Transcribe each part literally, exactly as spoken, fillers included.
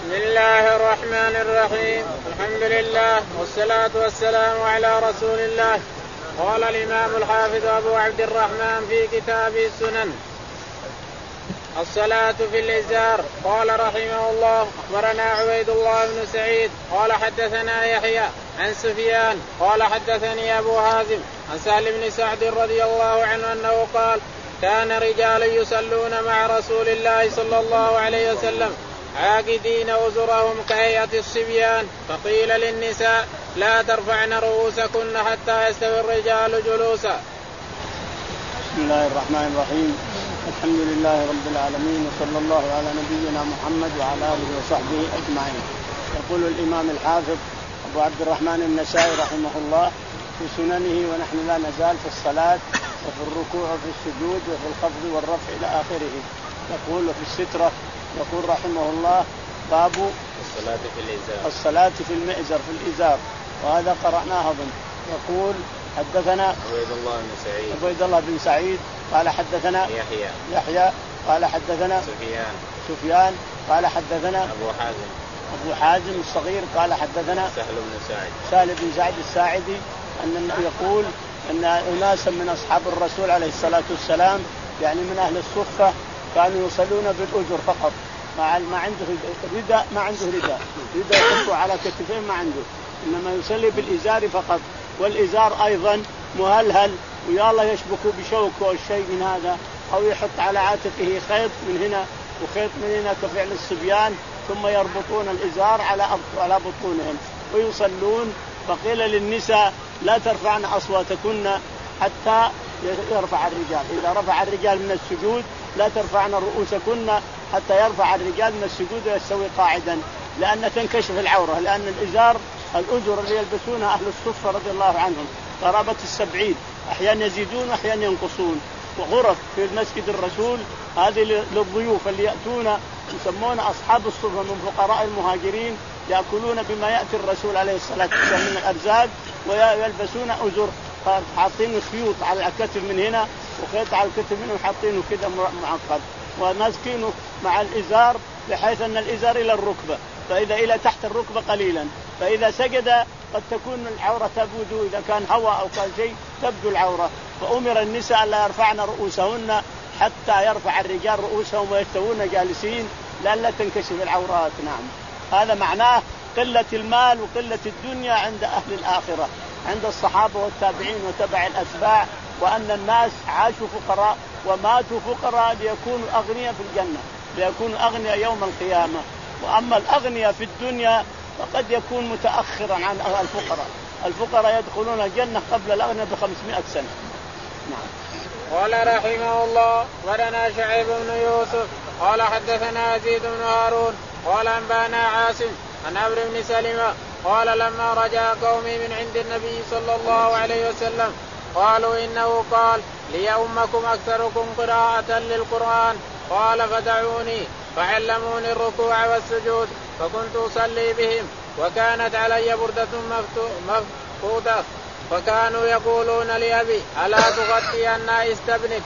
بسم الله الرحمن الرحيم. الحمد لله والصلاة والسلام على رسول الله. قال الإمام الحافظ أبو عبد الرحمن في كتابه السنن الصلاة في الإزار. قال رحمه الله أخبرنا عبيد الله بن سعيد قال حدثنا يحيى عن سفيان قال حدثني أبو هازم عن سهل بن سعد رضي الله عنه أنه قال كان رجال يصلون مع رسول الله صلى الله عليه وسلم عاقدين أزرهم كهيئة الصبيان فقيل للنساء لا ترفعن رؤوسكن حتى يستوي الرجال جلوسا. بسم الله الرحمن الرحيم. الحمد لله رب العالمين وصلى الله على نبينا محمد وعلى آله وصحبه أجمعين. يقول الإمام الحافظ أبو عبد الرحمن النسائي رحمه الله في سننه ونحن لا نزال في الصلاة وفي الركوع وفي السجود وفي الخفض والرفع إلى آخره. يقول في السترة يقول رحمه الله باب الصلاة في الإزار الصلاة في المئزر في الإزار، وهذا قرأناه أظن. يقول حدثنا عبيد الله بن سعيد عبيد الله بن سعيد قال حدثنا يحيى يحيى قال حدثنا سفيان سفيان قال حدثنا أبو حازم أبو حازم الصغير قال حدثنا سهل بن سعد سهل بن سعد الساعدي أن يقول أن أناسا من أصحاب الرسول عليه الصلاة والسلام يعني من أهل الصفة كانوا يصلون بالأجر فقط، ما ما عنده رداء ما عنده رداء رداء يحطه على كتفين ما عنده، إنما يصلي بالإزار فقط. والإزار أيضا مهلهل ويا الله يشبكوا بشوك أو شيء من هذا، أو يحط على عاتقه خيط من هنا وخيط من هنا كفعل الصبيان، ثم يربطون الإزار على على بطونهم ويصلون. فقيل للنساء لا ترفعن أصواتكن حتى يرفع الرجال، إذا رفع الرجال من السجود لا ترفعن رؤوسكن حتى يرفع الرجال من السجود ويستوي قاعدا، لأن تنكشف العورة، لأن الإزار الأجر اللي يلبسونها أهل الصفة رضي الله عنهم قرابة السبعين، أحيانا يزيدون وأحيانا ينقصون. وغرف في المسجد الرسول هذه للضيوف اللي يأتون يسمون أصحاب الصفة من فقراء المهاجرين، يأكلون بما يأتي الرسول عليه الصلاة والسلام من الأرزاق ويلبسون أزر حاطين خيوط على الكتف من هنا وخيط على الكتف منه حاطينه كذا معقد وماسكينه مع الإزار بحيث أن الإزار إلى الركبة، فإذا إلى تحت الركبة قليلا، فإذا سجد قد تكون العورة تبدو، إذا كان هواء أو كان شيء تبدو العورة. فأمر النساء لا يرفعن رؤوسهن حتى يرفع الرجال رؤوسهم ويستوون جالسين لئلا تنكشف العورات. نعم، هذا معناه قلة المال وقلة الدنيا عند أهل الآخرة، عند الصحابة والتابعين وتبع الأتباع، وأن الناس عاشوا فقراء وماتوا فقراء ليكونوا أغنياء في الجنة، ليكونوا أغنياء يوم القيامة. وأما الأغنياء في الدنيا فقد يكون متأخرا عن الفقراء، الفقراء يدخلون الجنة قبل الأغنياء بخمسمائة سنة. نعم. قال رحمه الله ولنا شعيب بن يوسف قال حدثنا يزيد بن هارون قال أنبانا عاصم عن عمرو بن سلمة قال لما رجع قومي من عند النبي صلى الله عليه وسلم قالوا إنه قال ليؤمكم أكثركم قراءة للقرآن، قال فدعوني فعلموني الركوع والسجود فكنت أصلي بهم، وكانت علي بردة مفقودة، فكانوا يقولون لأبي ألا تغطي أن استبنك.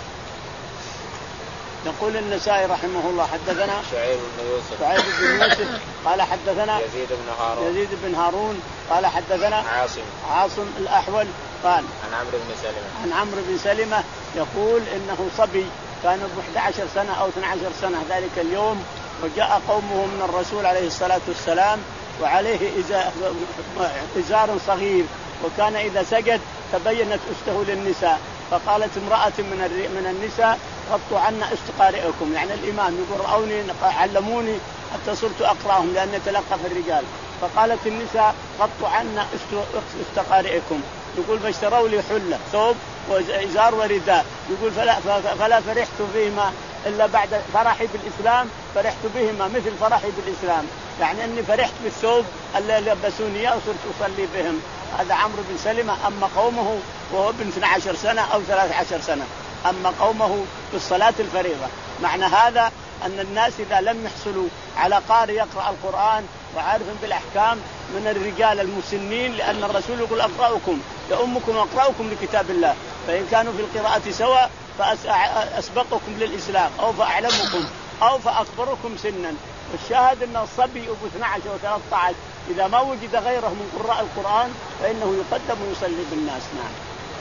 يقول النسائي رحمه الله حدثنا شعيب بن يوسف شعيب بن يوسف قال حدثنا يزيد بن هارون يزيد بن هارون قال حدثنا عاصم عاصم الأحول قال عن عمرو بن سلمة عن عمرو بن سلمة يقول إنه صبي كان بإحدى عشر سنة أو اثنتي عشرة سنة ذلك اليوم، وجاء قومه من الرسول عليه الصلاة والسلام وعليه إزار صغير، وكان إذا سجد تبينت أسته للنساء، فقالت امرأة من النساء غطوا عنا استقارئكم، يعني الإمام يقول رأوني علموني حتى صرت أقرأهم لأن يتلقى في الرجال، فقالت النساء غطوا عنا استقارئكم، يقول فاشتروا لي حلة ثوب وإزار ورداء، يقول فلا, فلا فرحت بهما إلا بعد فرحي بالإسلام، فرحت بهما مثل فرحي بالإسلام، يعني أني فرحت بالثوب اللي لبسوني وصرت أصلي بهم. هذا عمرو بن سلمة. أما قومه وهو ابن اثنتي عشرة سنة أو ثلاثة عشر سنة، أما قومه بالصلاة الفريضة. معنى هذا أن الناس إذا لم يحصلوا على قارئ يقرأ القرآن وعارف بالأحكام من الرجال المسنين، لأن الرسول يقول أقرأكم لأمكم وأقرأكم لكتاب الله، فإن كانوا في القراءة سواء فأسبقكم للإسلام أو فأعلمكم أو فأكبركم سنا، والشاهد أن الصبي أبو اثني عشر وثلاثة عشر إذا ما وجد غيره من قراء القرآن فإنه يقدم ويصلي بالناس. نعم.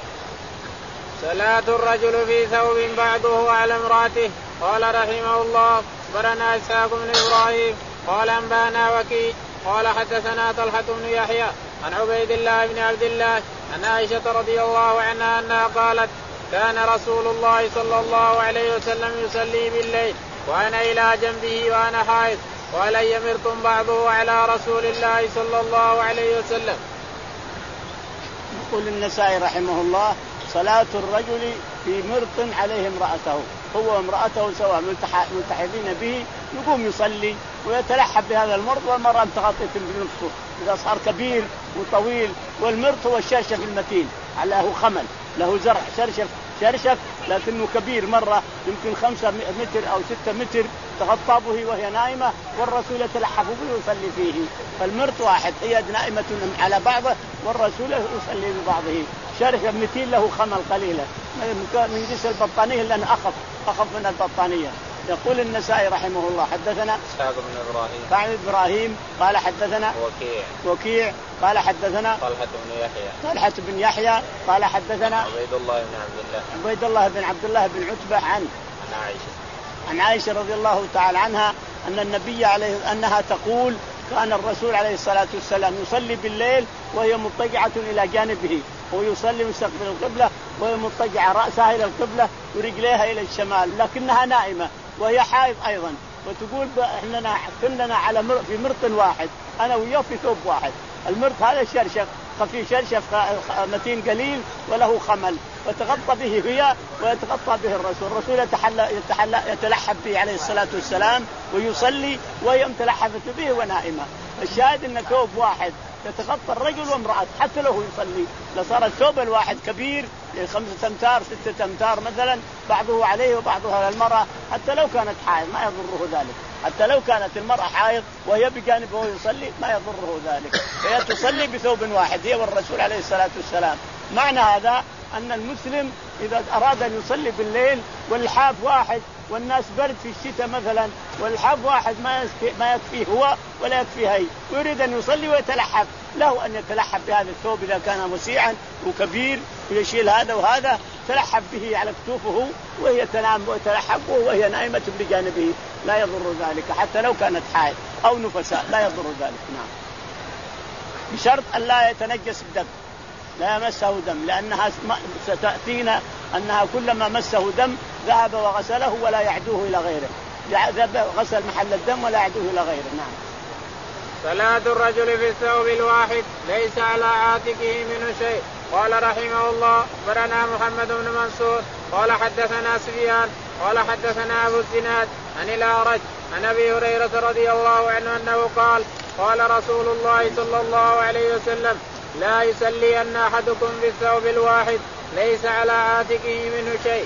صلاة الرجل في ثوب بعضه على امرأته. قال رحمه الله أخبرنا إسحاق بن إبراهيم قال أنبانا وكيع قال حدثنا طلحة بن يحيى عن عبيد الله بن عبد الله عن عائشة رضي الله عنها أنها قالت كان رسول الله صلى الله عليه وسلم يصلي بالليل وأنا إلى جنبه وأنا حائض وعلي مرط بعضه على رسول الله صلى الله عليه وسلم. يقول النسائي رحمه الله صلاة الرجل في مرط عليه امرأته، هو وامرأته سواء ملتحفين به، يقوم يصلي ويتلحف بهذا المرط والمرأة تغطي في نفسه إذا صار كبير وطويل. والمرط هو الشرشف المتين له خمل له زرع شرشف شرشف لكنه كبير مرة يمكن خمسة متر أو ستة متر تغطى به وهي نائمة والرسول يتلحف به ويصلي فيه. فالمرط واحد هي نائمة على بعضه والرسول يصلي ببعضه. شرشف متين له خمل قليلة من جنس البطانية لأنه أخف أخف من البطانية. يقول النسائي رحمه الله حدثنا إسحاق بن إبراهيم قال إبراهيم قال حدثنا وكيع وكيع قال حدثنا طلحة بن يحيى طلحة بن يحيى قال حدثنا عبيد الله بن عبد الله عبيد الله بن عبد الله بن عتبة عن عن عائشة عن عائشة رضي الله تعالى عنها أن النبي عليه أنها تقول كان الرسول عليه الصلاة والسلام يصلي بالليل وهي مضطجعة إلى جانبه ويصلي مستقبل القبلة وهي مضطجعة رأسها إلى القبلة ورجليها إلى الشمال لكنها نائمة وهي حائض أيضا. وتقول إحنا كلنا على مر... في مرط واحد أنا وياه في ثوب واحد. المرط هذا شرشف خفي شرشف متين قليل وله خمل وتغطى به هي ويتغطى به الرسول. الرسول يتحلى يتحلى يتلحف به عليه الصلاة والسلام ويصلي وهي متلحفة به ونائمة. الشاهد أن ثوب واحد يتغطى الرجل وامرأة حتى له يصلي. لصار الثوب الواحد كبير خمسة أمتار ستة أمتار مثلا بعضه عليه وبعضه على المرأة حتى لو كانت حائض ما يضره ذلك. حتى لو كانت المرأة حائض وهي بجانبه ويصلي ما يضره ذلك. هي تصلي بثوب واحد هي والرسول عليه الصلاة والسلام. معنى هذا أن المسلم إذا أراد أن يصلي بالليل واللحاف واحد والناس برد في الشتاء مثلا واللحاف واحد ما ما يكفيه هو ولا يكفيه هي ويريد أن يصلي ويتلحف له أن يتلحف بهذا الثوب إذا كان وسيعا وكبير ويشيل هذا وهذا تلحف به على كتوفه وهي تنام وتلحف وهي نائمة بجانبه لا يضر ذلك حتى لو كانت حائض أو نفساء لا يضر ذلك. نعم بشرط أن لا يتنجس الدم لا يمسه دم لأنها ستأتينا أنها كلما مسه دم ذهب وغسله ولا يعدوه إلى غيره غسل محل الدم ولا يعدوه إلى غيره. نعم. صلاة الرجل في الثوب الواحد ليس على عاتقه منه شيء. قال رحمه الله أخبرنا محمد بن منصور قال حدثنا سفيان قال حدثنا أبو الزناد عن الأعرج عن أبي هريرة رضي الله عنه أنه قال قال رسول الله صلى الله عليه وسلم لا يصلي أن أحدكم بالثوب الواحد ليس على عاتقه منه شيء.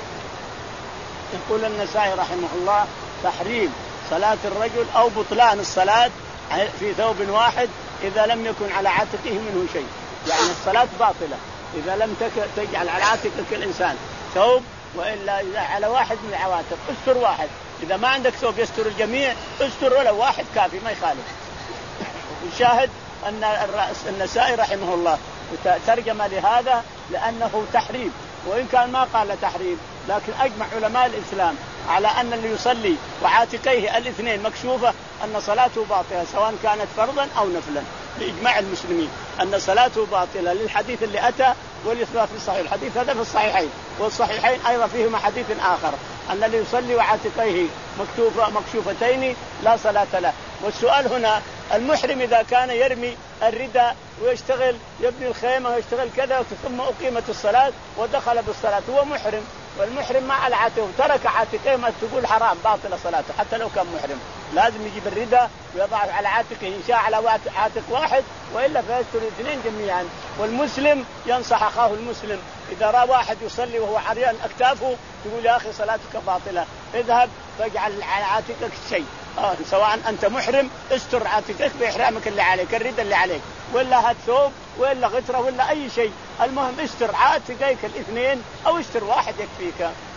يقول النسائي رحمه الله تحريم صلاة الرجل أو بطلان الصلاة في ثوب واحد إذا لم يكن على عاتقه منه شيء. يعني الصلاة باطلة إذا لم تجعل على عاتقك الإنسان ثوب وإلا إذا على واحد من العواتق استر واحد. إذا ما عندك ثوب يستر الجميع استر ولو واحد كافي ما يخالف. الشاهد أن النسائي رحمه الله ترجم لهذا لأنه تحريم وإن كان ما قال تحريم لكن أجمع علماء الإسلام على أن اللي يصلي وعاتقيه الاثنين مكشوفة أن صلاته باطلة سواء كانت فرضا أو نفلا لإجماع المسلمين أن صلاته باطلة للحديث اللي أتى والإثبات في الصحيح. الحديث هذا في الصحيحين والصحيحين أيضا فيهما حديث آخر أن اللي يصلي وعاتقيه مكتوفة مكشوفتين لا صلاة له. والسؤال هنا المحرم إذا كان يرمي الرداء ويشتغل يبني الخيمة ويشتغل كذا ثم أقيمت الصلاة ودخل بالصلاة هو محرم والمحرم مع العاتق ترك عاتقه ما تقول حرام باطل صلاته حتى لو كان محرم لازم يجيب الرداء ويضعه على عاتقه إن شاء على عاتق واحد وإلا فيستر الاثنين جميعا. والمسلم ينصح أخاه المسلم إذا رأى واحد يصلي وهو عريان أكتافه تقول يا أخي صلاتك باطلة اذهب فاجعل على عاتقك شيء آه سواء أنت محرم استر عاتقك بإحرامك اللي عليك الرداء اللي عليك ولا هات ثوب ولا غترة ولا أي شيء المهم استر عاتقك الاثنين أو استر واحد يكفيك.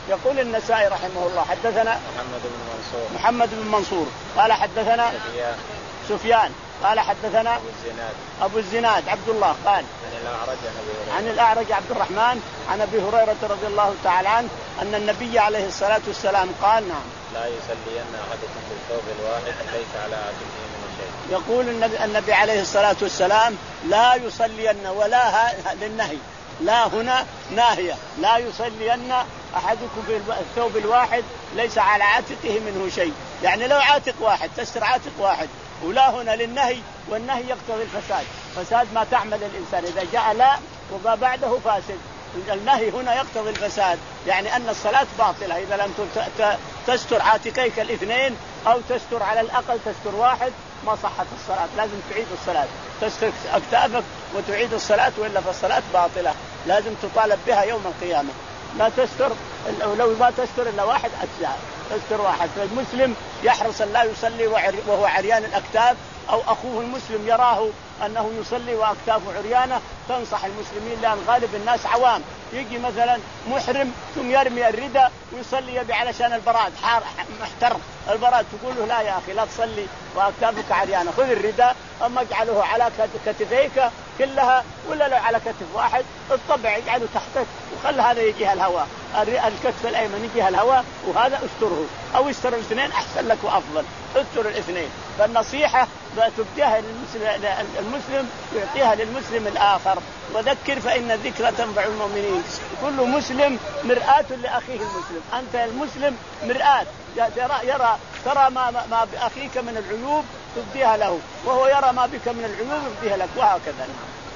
يقول النسائي رحمه الله حدثنا محمد بن منصور محمد بن منصور قال حدثنا سفيان سفيان قال حدثنا أبو الزناد أبو الزناد عبد الله قال عن الأعرج عن الأعرج عبد الرحمن عن أبي هريرة رضي الله تعالى عنه أن النبي عليه الصلاة والسلام قال نعم لا يصلين أحدكم بالثوب الواحد ليس على عاتقه من شيء. يقول النبي, النبي عليه الصلاة والسلام لا يصلين ولا للنهي لا هنا ناهية لا يصلين أحدكم بالثوب الواحد ليس على عاتقه منه شيء يعني لو عاتق واحد تستر عاتق واحد ولا هنا للنهي والنهي يقتضي الفساد فساد ما تعمل الإنسان إذا جاء لا وما بعده فاسد النهي هنا يقتضي الفساد يعني أن الصلاة باطلة إذا لم تستر عاتقيك الاثنين أو تستر على الأقل تستر واحد ما صحت الصلاة لازم تعيد الصلاة تستر أكتافك وتعيد الصلاة وإلا فالصلاة باطلة لازم تطالب بها يوم القيامة ما تستر لو ما تستر إلا واحد أجزاء تستر واحد فالمسلم يحرص أن لا يصلي وهو عريان الأكتاف أو أخوه المسلم يراه أنه يصلي وأكتافه عريانة تنصح المسلمين لأن غالب الناس عوام يجي مثلا محرم ثم يرمي الرداء ويصلي يبي علشان البراد حار محترق البراد تقول له لا يا أخي لا تصلي وأكتافك عريانة خذ الرداء أما اجعله على كتفيك كلها ولا لو على كتف واحد الطبع يجعله تحتك وخل هذا يجيها الهواء الكتف الأيمن يجيها الهواء وهذا استره أو استر الاثنين أحسن لك وأفضل استر الاثنين فالنصيحة تبديها للمسلم ويعطيها للمسلم الآخر وذكر فإن الذكرى تنفع المؤمنين كل مسلم مرآة لأخيه المسلم أنت المسلم مرآة يرى, يرى ترى ما, ما بأخيك من العيوب تبديها له وهو يرى ما بك من العيوب يبديها لك وهكذا.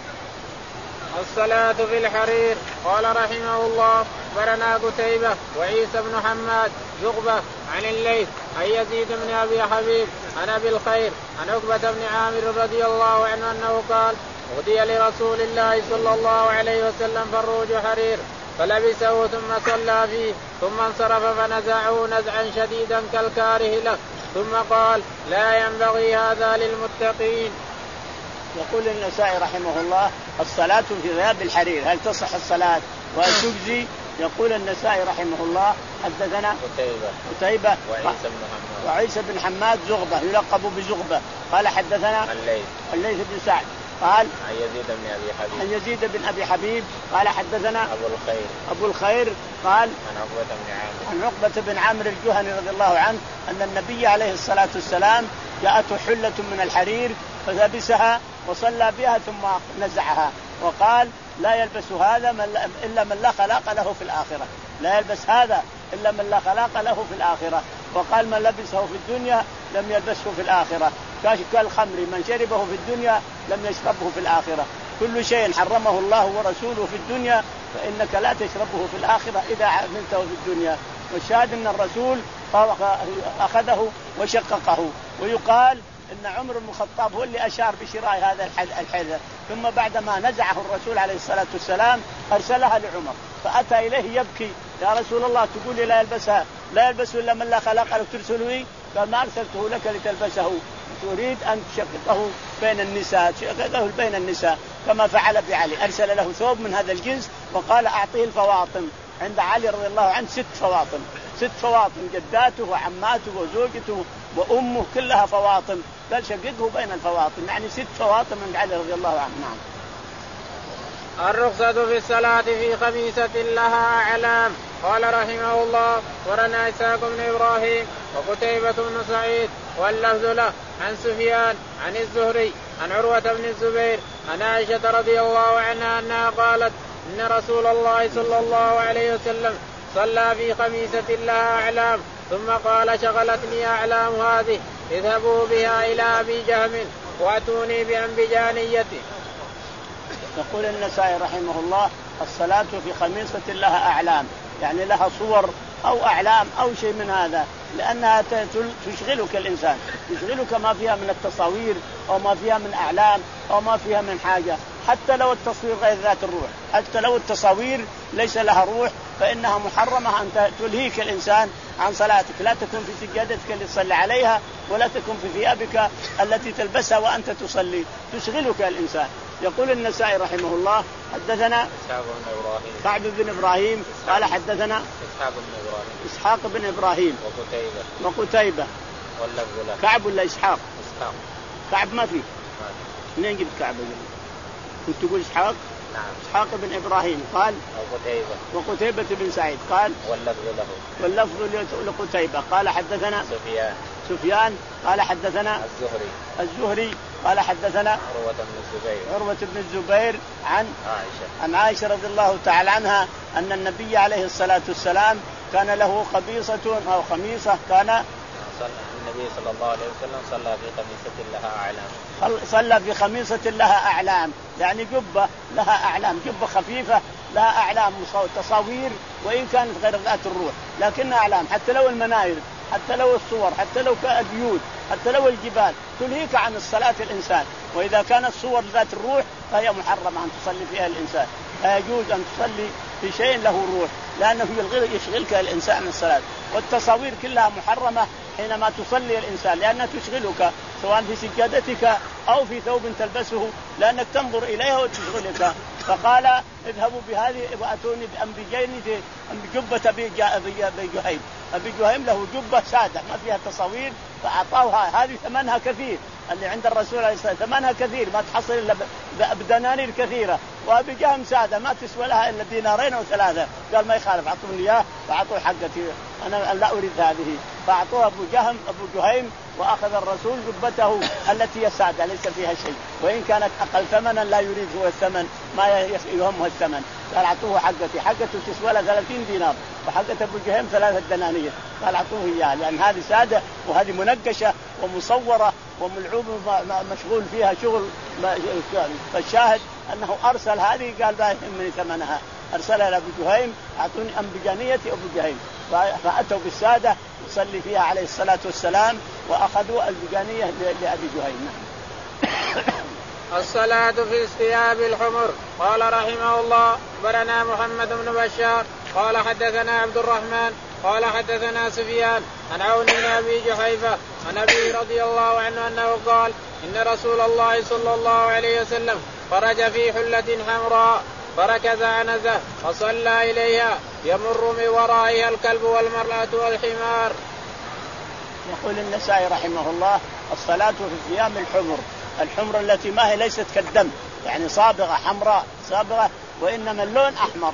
الصلاة في الحرير. قال رحمه الله برنا قتيبة وعيسى بن حماد يغبة عن الليث عن يزيد بن أبي حبيب عن أبي الخير عن عقبة بن عامر رضي الله عنه أنه قال أهدي لرسول الله صلى الله عليه وسلم فروج حرير فلبسه ثم صلى فيه ثم انصرف فنزعه نزعا شديدا كالكاره له ثم قال لا ينبغي هذا للمتقين. يقول النسائي رحمه الله الصلاة في ثياب الحرير هل تصح الصلاة وهل تجزي؟ يقول النسائي رحمه الله حدثنا قتيبة قتيبة وعيسى بن حماد وعيسى بن حماد زغبة يلقب بزغبة قال حدثنا الليث الليث بن سعد قال عن يزيد بن أبي حبيب عن يزيد بن أبي حبيب قال حدثنا أبو الخير أبو الخير قال عن عقبة بن عامر عن عقبة بن عامر الجهني رضي الله عنه أن النبي عليه الصلاة والسلام جاءته حلة من الحرير فلبسها وصلى بها ثم نزعها وقال لا يلبس هذا من إلا من لا خلاق له في الآخرة لا يلبس هذا إلا من لا خلاق له في الآخرة وقال من لبسه في الدنيا لم يلبسه في الآخرة كالخمر من شربه في الدنيا لم يشربه في الآخرة كل شيء حرمه الله ورسوله في الدنيا فإنك لا تشربه في الآخرة إذا عملته في الدنيا والشاهد أن الرسول أخذه وشققه ويقال إن عمر بن الخطاب هو اللي أشار بشراء هذا الحذاء ثم بعدما نزعه الرسول عليه الصلاة والسلام أرسلها لعمر فأتى إليه يبكي يا رسول الله تقول لي لا يلبسها لا يلبس إلا من لا خلق له ترسله لي قال ما أرسلته لك لتلبسه تريد أن تشققه بين النساء تشققه بين النساء كما فعل بعلي أرسل له ثوب من هذا الجنس وقال أعطيه الفواطم عند علي رضي الله عنه ست فواطم ست فواطم جداته وعماته وزوجته وأمه كلها فواطم قال شققه بين الفواطم يعني ست فواطم من علي رضي الله عنه. نعم. الرخصة في الصلاة في خميسة لها أعلام. قال رحمه الله ورنا إسحاق بن إبراهيم وقتيبة بن سعيد واللفظ له عن سفيان عن الزهري عن عروة بن الزبير عن عائشة رضي الله عنها أنها قالت إن رسول الله صلى الله عليه وسلم صلى في خميسة لها أعلام ثم قال شغلتني أعلام هذه اذهبوا بها إلى أبي جهم وأتوني بأنبجانيته. يقول النسائي رحمه الله الصلاة في خميسة لها أعلام يعني لها صور أو أعلام أو شيء من هذا لأنها تشغلك الإنسان تشغلك ما فيها من التصاوير أو ما فيها من أعلام أو ما فيها من حاجة حتى لو التصوير غير ذات الروح حتى لو التصاوير ليس لها روح فإنها محرمة أن تلهيك الإنسان عن صلاتك. لا تكن في سجادتك اللي تصلي عليها، ولا تكن في ثيابك التي تلبسها وأنت تصلي، تشغلك الإنسان. يقول النسائي رحمه الله حدثنا كعب بن إبراهيم قال حدثنا إسحاق بن إبراهيم إسحاق بن إبراهيم وقتيبة وقتيبة كعب ولا إسحاق؟ إسحاق. كعب ما في. منين جبت كعب؟ كنت تقول إسحاق؟ نعم. إسحاق بن إبراهيم قال وقتيبة وقتيبة بن سعيد قال واللفظ له واللفظ لقتيبة قال حدثنا سفيان سفيان قال حدثنا الزهري الزهري قال حدثنا عروة بن الزبير عروة بن الزبير عن عائشة عن عائشة رضي الله تعالى عنها أن النبي عليه الصلاة والسلام كان له قبيصة أو خميصة كان النبي صلى الله عليه وسلم صلى في خميصة لها أعلام صلى في خميصة لها أعلام، يعني جبة لها أعلام، جبة خفيفة لها أعلام تصاوير، وإن كانت غير ذات الروح لكنها أعلام، حتى لو المناير، حتى لو الصور، حتى لو البيوت، حتى لو الجبال، تلهيك عن الصلاة الإنسان. وإذا كانت صور ذات الروح فهي محرمة أن تصلي فيها الإنسان، لا يجوز أن تصلي في شيء له روح، لأنه يشغلك الإنسان عن الصلاة. والتصاوير كلها محرمة حينما تصلي الإنسان، لأنها تشغلك سواء في سجادتك أو في ثوب تلبسه، لأنك تنظر إليها وتشغلك. فقال اذهبوا بهذه وأتوني بأنبجين بجبة أبي جهيم. أبي جهيم له جبة سادة ما فيها تصاوير، فأعطوها. هذه ثمنها كثير، اللي عند الرسول عليه الصلاة والسلام ثمنها كثير، ما تحصل إلا بدنانير كثيرة. وأبي جهم سادة ما تسوى لها إلا دينارين أو ثلاثة. قال ما يخالف، أعطوني إياه فأعطوه حقتي، أنا لا أريد هذه. فأعطوه أبو جهم أبو جهيم، وأخذ الرسول جبته التي هي سادة ليس فيها شيء، وإن كانت أقل ثمنا لا يريد هو الثمن، ما يهمه الثمن. قال أعطوه حقتي، حقته تسوى لها ثلاثين دينار، وحقة أبو جهيم ثلاثة دنانير. قال أعطوه إياه، لأن هذه سادة وهذه منقشة ومصورة وملعوب مشغول فيها شغل. فالشاهد أنه أرسل هذه، قال لا يهمني ثمنها، أرسلها لأبو جهيم أعطوني أنبجانية أبو جهيم. فأتوا بالسادة يصلي فيها عليه الصلاة والسلام، وأخذوا البجانية لأبي جهيم. الصلاة في الثياب الحمر. قال رحمه الله أخبرنا محمد بن بشار قال حدثنا عبد الرحمن قال حدثنا سفيان عن عون بن أبي جحيفة عن أبي رضي الله عنه أنه قال إن رسول الله صلى الله عليه وسلم خرج في حلة حمراء فركز عنزة فصلى إليها يمر من ورائها الكلب والمرأة والحمار. يقول النسائي رحمه الله الصلاة في الثياب الحمر، الحمر التي ما هي ليست كالدم، يعني صابغة حمراء صابغة، وإنما اللون أحمر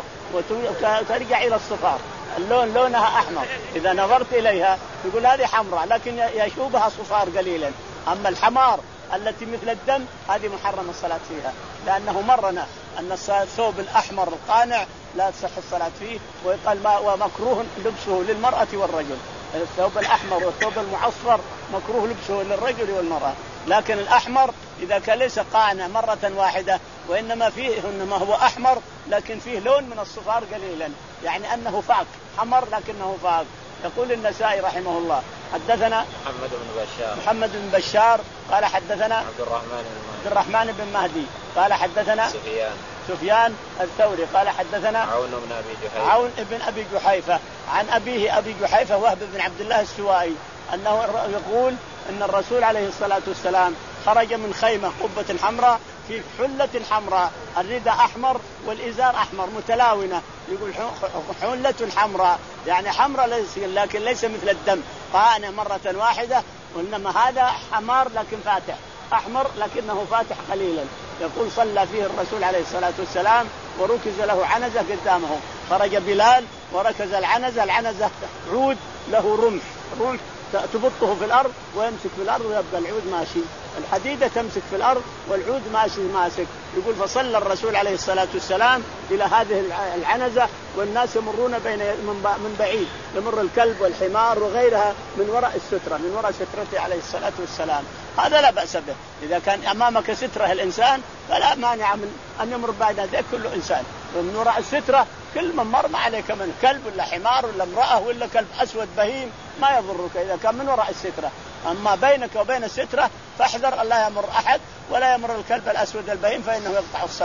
وترجع إلى الصفار، اللون لونها أحمر، إذا نظرت إليها تقول هذه حمراء لكن يشوبها صفار قليلا. أما الحمار التي مثل الدم هذه محرم الصلاة فيها، لأنه مرنا أن الثوب الأحمر القانع لا تصح الصلاة فيه، ويقال ما ومكروه لبسه للمرأة والرجل. الثوب الأحمر والثوب المعصفر مكروه لبسه للرجل والمرأة، لكن الأحمر إذا كان ليس قانع مرة واحدة وإنما فيه إنما هو أحمر لكن فيه لون من الصفار قليلا، يعني أنه فاك حمر لكنه فاك. يقول النسائي رحمه الله حدثنا محمد بن بشار محمد بن بشار قال حدثنا عبد الرحمن بن عبد الرحمن بن مهدي قال حدثنا سفيان سفيان الثوري قال حدثنا عون بن أبي جحيفة عون بن أبي جحيفة عن أبيه أبي جحيفة وهب بن عبد الله السوائي أنه يقول أن الرسول عليه الصلاة والسلام خرج من خيمة قبة حمراء في حلة حمراء، الرداء أحمر والإزار أحمر متلاونة، يقول حلة حمراء يعني حمراء ليس لكن ليس مثل الدم قانع مرة واحدة، وإنما هذا حمار لكن فاتح، أحمر لكنه فاتح قليلا. يقول صلى فيه الرسول عليه الصلاة والسلام وركز له عنزة قدامه، خرج بلال وركز العنزة، العنزة عود له رمح، رمح تبطه في الأرض ويمسك في الأرض ويبقى العود ماشي، الحديدة تمسك في الأرض والعود ماشي ماسك. يقول فصلى الرسول عليه الصلاة والسلام إلى هذه العنزة والناس يمرون بين من بعيد، يمر الكلب والحمار وغيرها من وراء السترة، من وراء سترته عليه الصلاة والسلام. هذا لا بأس به، إذا كان أمامك سترة الإنسان فلا مانع من أن يمر بعد ذلك كل إنسان، ومن وراء السترة كل من مر ما عليك من كلب ولا حمار ولا امرأة ولا كلب أسود بهيم ما يضرك إذا كان من وراء السترة. أما بينك وبين السترة فاحذر أن لا يمر أحد ولا يمر الكلب الأسود البهيم فإنه يقطع الصلاة.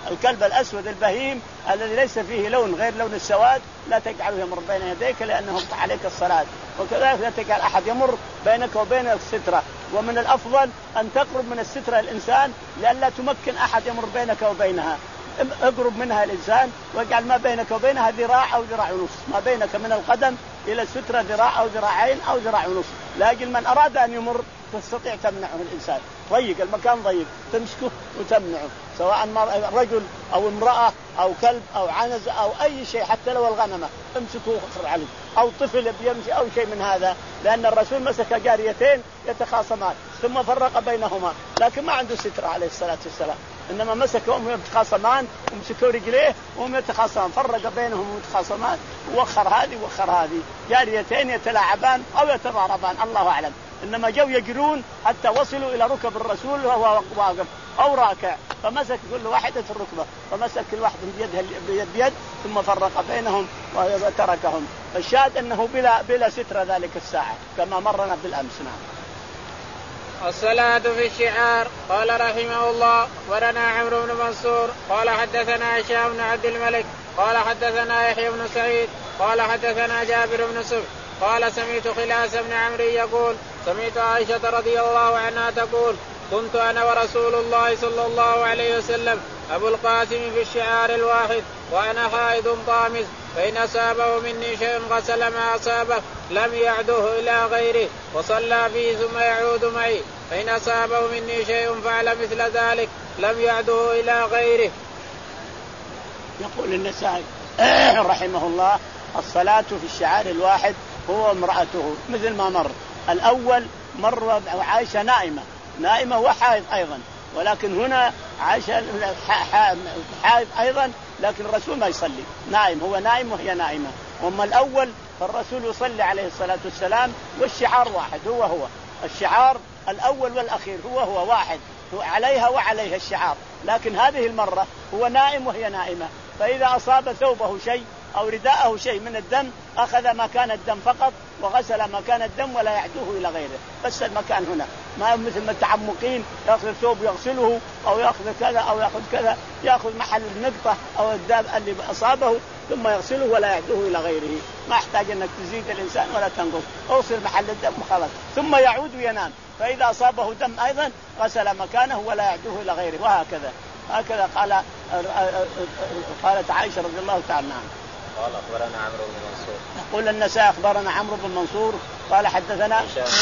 الكلب الأسود البهيم الذي ليس فيه لون غير لون السواد لا تجعله يمر بين يديك لأنه يقطع عليك الصلاة. وكذلك لا تجعل أحد يمر بينك وبين السترة. ومن الأفضل أن تقرب من السترة الإنسان لئلا تمكن أحد يمر بينك وبينها. اقرب منها الإنسان واجعل ما بينك وبينها ذراع أو ذراع ونص، ما بينك من القدم إلى السترة ذراع أو ذراعين أو ذراع ونص. لكن من أراد أن يمر تستطيع تمنعه الإنسان، ضيق المكان ضيق تمسكه وتمنعه، سواء رجل أو امرأة أو كلب أو عنز أو أي شيء، حتى لو الغنمة امسكه وخسر عليه، أو طفل بيمشي أو شيء من هذا. لأن الرسول مسك جاريتين يتخاصمان ثم فرق بينهما، لكن ما عنده سترة عليه الصلاة والسلام، إنما مسكهم يتخاصمان ومسكوا رجليه وهم يتخاصمان، فرق بينهم ويتخاصمان، ووخر هذه ووخر هذه، جاريتين يتلاعبان أو يتضاربان الله أعلم. إنما جو يجرون حتى وصلوا إلى ركب الرسول وهو واقف أو راكع، فمسك كل واحدة الركبة، فمسك كل واحد بيد بيد بيد ثم فرق بينهم وتركهم. الشاهد أنه بلا بلا ستر ذلك الساعة كما مرنا بالأمس. نعم. الصلاة في الشعار. قال رحمه الله ورنا عمرو بن منصور قال حدثنا هشام بن عبد الملك قال حدثنا يحيى بن سعيد قال حدثنا جابر بن سبح قال سمعت خلاس بن عمرو يقول سمعت عائشة رضي الله عنها تقول كنت أنا ورسول الله صلى الله عليه وسلم أبو القاسم في الشعار الواحد وأنا حائض طامس، فإن أصابه مني شيء غسل ما أصابه لم يعده إلى غيره وصلى فيه ثم يعود معي، فإن أصابه مني شيء فعل مثل ذلك لم يعده إلى غيره. يقول النسائي رحمه الله الصلاة في الشعار الواحد هو امرأته مثل ما مر. الأول مر عائشة نائمة نائمة وحائض أيضا، ولكن هنا عائشة حائض أيضا لكن الرسول ما يصلي، نائم، هو نائم وهي نائمة. وأما الأول فالرسول يصلي عليه الصلاة والسلام والشعار واحد، هو هو الشعار الأول والأخير هو هو واحد، هو عليها وعليها الشعار، لكن هذه المرة هو نائم وهي نائمة، فإذا أصاب ثوبه شيء أو رداءه شيء من الدم أخذ مكان الدم فقط وغسل مكان الدم ولا يعدوه إلى غيره، بس المكان هنا، ما مثل ما التعمقين يأخذ الثوب يغسله أو يأخذ كذا أو يأخذ كذا، يأخذ محل النقطة أو الداب اللي أصابه ثم يغسله ولا يعدوه إلى غيره. ما احتاج أنك تزيد الإنسان ولا تنقص، أغسل محل الدم وخلاص ثم يعود وينام، فإذا أصابه دم أيضا غسل مكانه ولا يعدوه إلى غيره، وهكذا هكذا قال قالت عائشة رضي الله تعالى عنها. قال أخبرنا عمرو بن منصور. يقول النسائي أخبرنا عمرو بن منصور قال حدثنا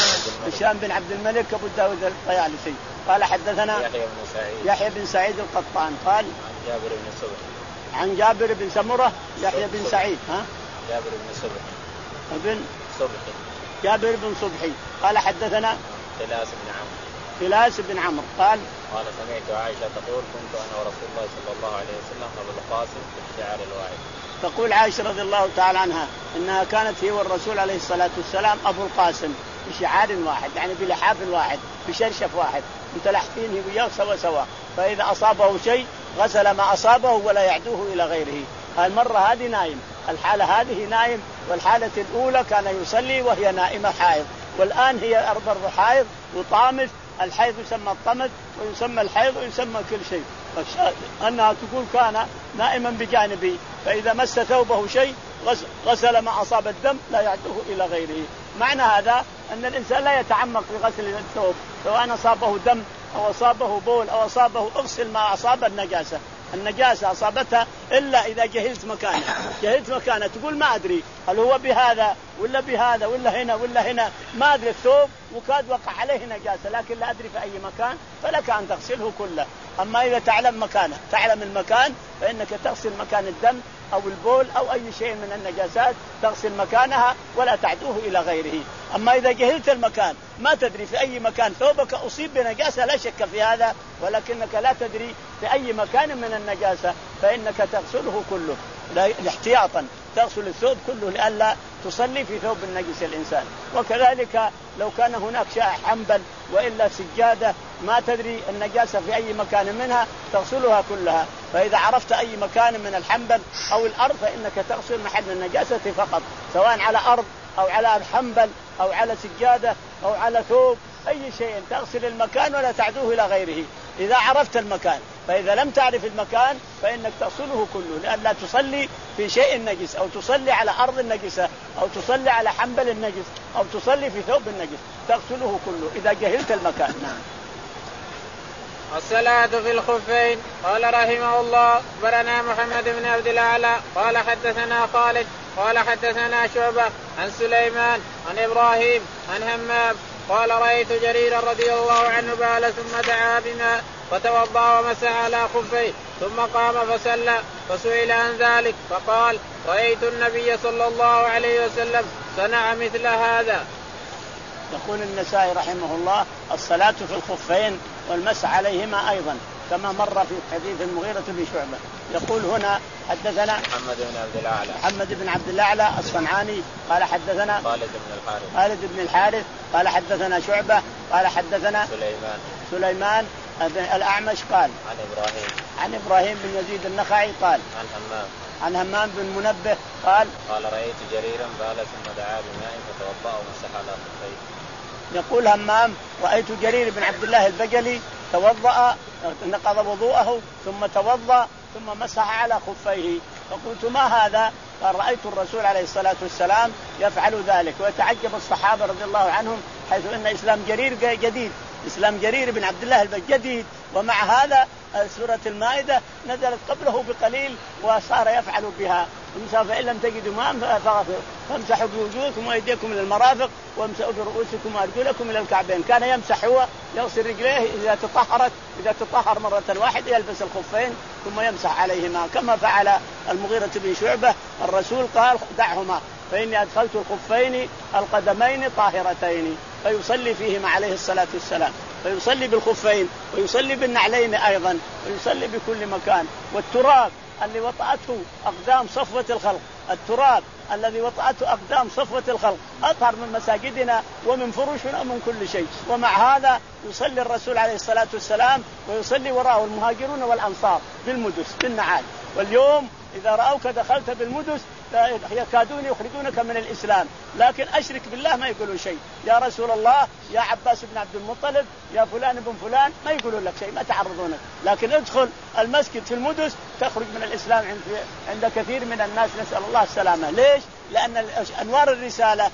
هشام بن عبد الملك أبو داود الطيالسي قال حدثنا يحيى بن سعيد يحيى بن سعيد القطان قال عن جابر بن سبح عن جابر بن سمرة يحيى بن سعيد ها جابر بن سبح ابن صبحي جابر بن صبحي قال حدثنا خلاس بن عمرو خلاس بن عمرو قال قال سمعت عائشة تقول كنت أنا ورسول الله صلى الله عليه وسلم أبو القاسم في الشعار الواحد. تقول عائشة رضي الله تعالى عنها إنها كانت هي والرسول عليه الصلاة والسلام أبو القاسم بشعار واحد، يعني بلحاف واحد بشرشف واحد متلحفين وياه سوا سوا، فإذا أصابه شيء غسل ما أصابه ولا يعدوه إلى غيره. المرة هذه نايم، الحالة هذه نايم، والحالة الأولى كان يصلي وهي نائمة حائض، والآن هي أربع حائض وطامس. الحيض يسمى الطمس ويسمى الحيض ويسمى كل شيء، أنها تقول كان نائما بجانبي فإذا مس ثوبه شيء غسل ما أصاب الدم لا يعده إلى غيره. معنى هذا أن الإنسان لا يتعمق في غسل الثوب، سواء أصابه دم أو أصابه بول أو أصابه، اغسل ما أصاب النجاسة، النجاسة أصابتها إلا إذا جهلت مكانه، جهلت مكانه تقول ما أدري هل هو بهذا ولا بهذا ولا هنا ولا هنا، ما أدري الثوب وكاد وقع عليه نجاسة لكن لا أدري في أي مكان، فلك أن تغسله كله. أما إذا تعلم مكانه تعلم المكان فإنك تغسل مكان الدم أو البول أو أي شيء من النجاسات تغسل مكانها ولا تعدوه إلى غيره. أما إذا جهلت المكان ما تدري في أي مكان ثوبك أصيب بنجاسة لا شك في هذا، ولكنك لا تدري في أي مكان من النجاسة فإنك تغسله كله احتياطا، تغسل الثوب كله لئلا تصلي في ثوب النجس الإنسان. وكذلك لو كان هناك شيء حنبل وإلا سجادة ما تدري النجاسة في أي مكان منها تغسلها كلها، فإذا عرفت أي مكان من الحنبل أو الأرض فإنك تغسل محل النجاسة فقط، سواء على أرض أو على حنبل أو على سجادة أو على ثوب، أي شيء تغسل المكان ولا تعدوه إلى غيره. إذا عرفت المكان فإذا لم تعرف المكان فإنك تغسله كله، لأن لا تصلي في شيء نجس أو تصلي على أرض النجسة أو تصلي على حنبل النجس أو تصلي في ثوب النجس، تغسله كله إذا جهلت المكان. نعم. الصلاة في الخفين. قال رحمه الله أخبرنا محمد بن عبد الأعلى قال حدثنا خالد قال حدثنا شعبة عن سليمان عن إبراهيم عن همام قال رأيت جريرا رضي الله عنه بال ثم دعا بماء فتوضأ ومسح على خفيه ثم قام فصلى فسئل عن ذلك فقال رأيت النبي صلى الله عليه وسلم صنع مثل هذا. يقول النسائي رحمه الله الصلاة في الخفين والمسح عليهما أيضا كما مر في حديث المغيرة بن شعبة. يقول هنا حدثنا محمد بن عبد الأعلى محمد بن عبد الأعلى الصنعاني قال حدثنا خالد بن الحارث خالد بن الحارث قال حدثنا شعبة قال حدثنا سليمان سليمان الأعمش قال عن إبراهيم عن إبراهيم بن يزيد النخعي قال عن همام عن همام بن منبه قال قال رأيت جريرا بال ثم دعا بماء فتوضأ ومسح على خفيه. يقول همام رأيت جرير بن عبد الله البجلي توضأ نقض وضوءه ثم توضأ ثم مسح على خفيه فقلت ما هذا؟ قال رأيت الرسول عليه الصلاة والسلام يفعل ذلك. ويتعجب الصحابة رضي الله عنهم حيث أن إسلام جرير جديد، إسلام جرير بن عبد الله البجلي جديد، ومع هذا سورة المائدة نزلت قبله بقليل وصار يفعل بها. فإن لم تجدوا ماء فامسحوا بوجوهكم وأيديكم إلى المرافق وامسحوا برؤوسكم وأرجلكم إلى الكعبين. كان يمسح هو يغسل رجليه إذا تطهرت، إذا تطهر مرة واحدة يلبس الخفين ثم يمسح عليهما كما فعل المغيرة بن شعبة. الرسول قال دعهما فإني أدخلت الخفين القدمين طاهرتين، فيصلي فيهما عليه الصلاة والسلام، فيصلي بالخفين ويصلي بالنعلين أيضا ويصلي بكل مكان. والتراب اللي وطأته أقدام صفوة الخلق، التراب الذي وطأته أقدام صفوة الخلق أطهر من مساجدنا ومن فرشنا ومن كل شيء. ومع هذا يصلي الرسول عليه الصلاة والسلام ويصلي وراءه المهاجرون والأنصار بالمدس بالنعال. واليوم إذا رأوك دخلت بالمدس يكادون يخرجونك من الإسلام، لكن أشرك بالله ما يقولون شيء. يا رسول الله، يا عباس بن عبد المطلب، يا فلان بن فلان، ما يقولون لك شيء، ما تعرضونك. لكن ادخل المسجد في المدس تخرج من الإسلام عند عند كثير من الناس، نسأل الله السلامة. ليش؟ لأن أنوار الرسالة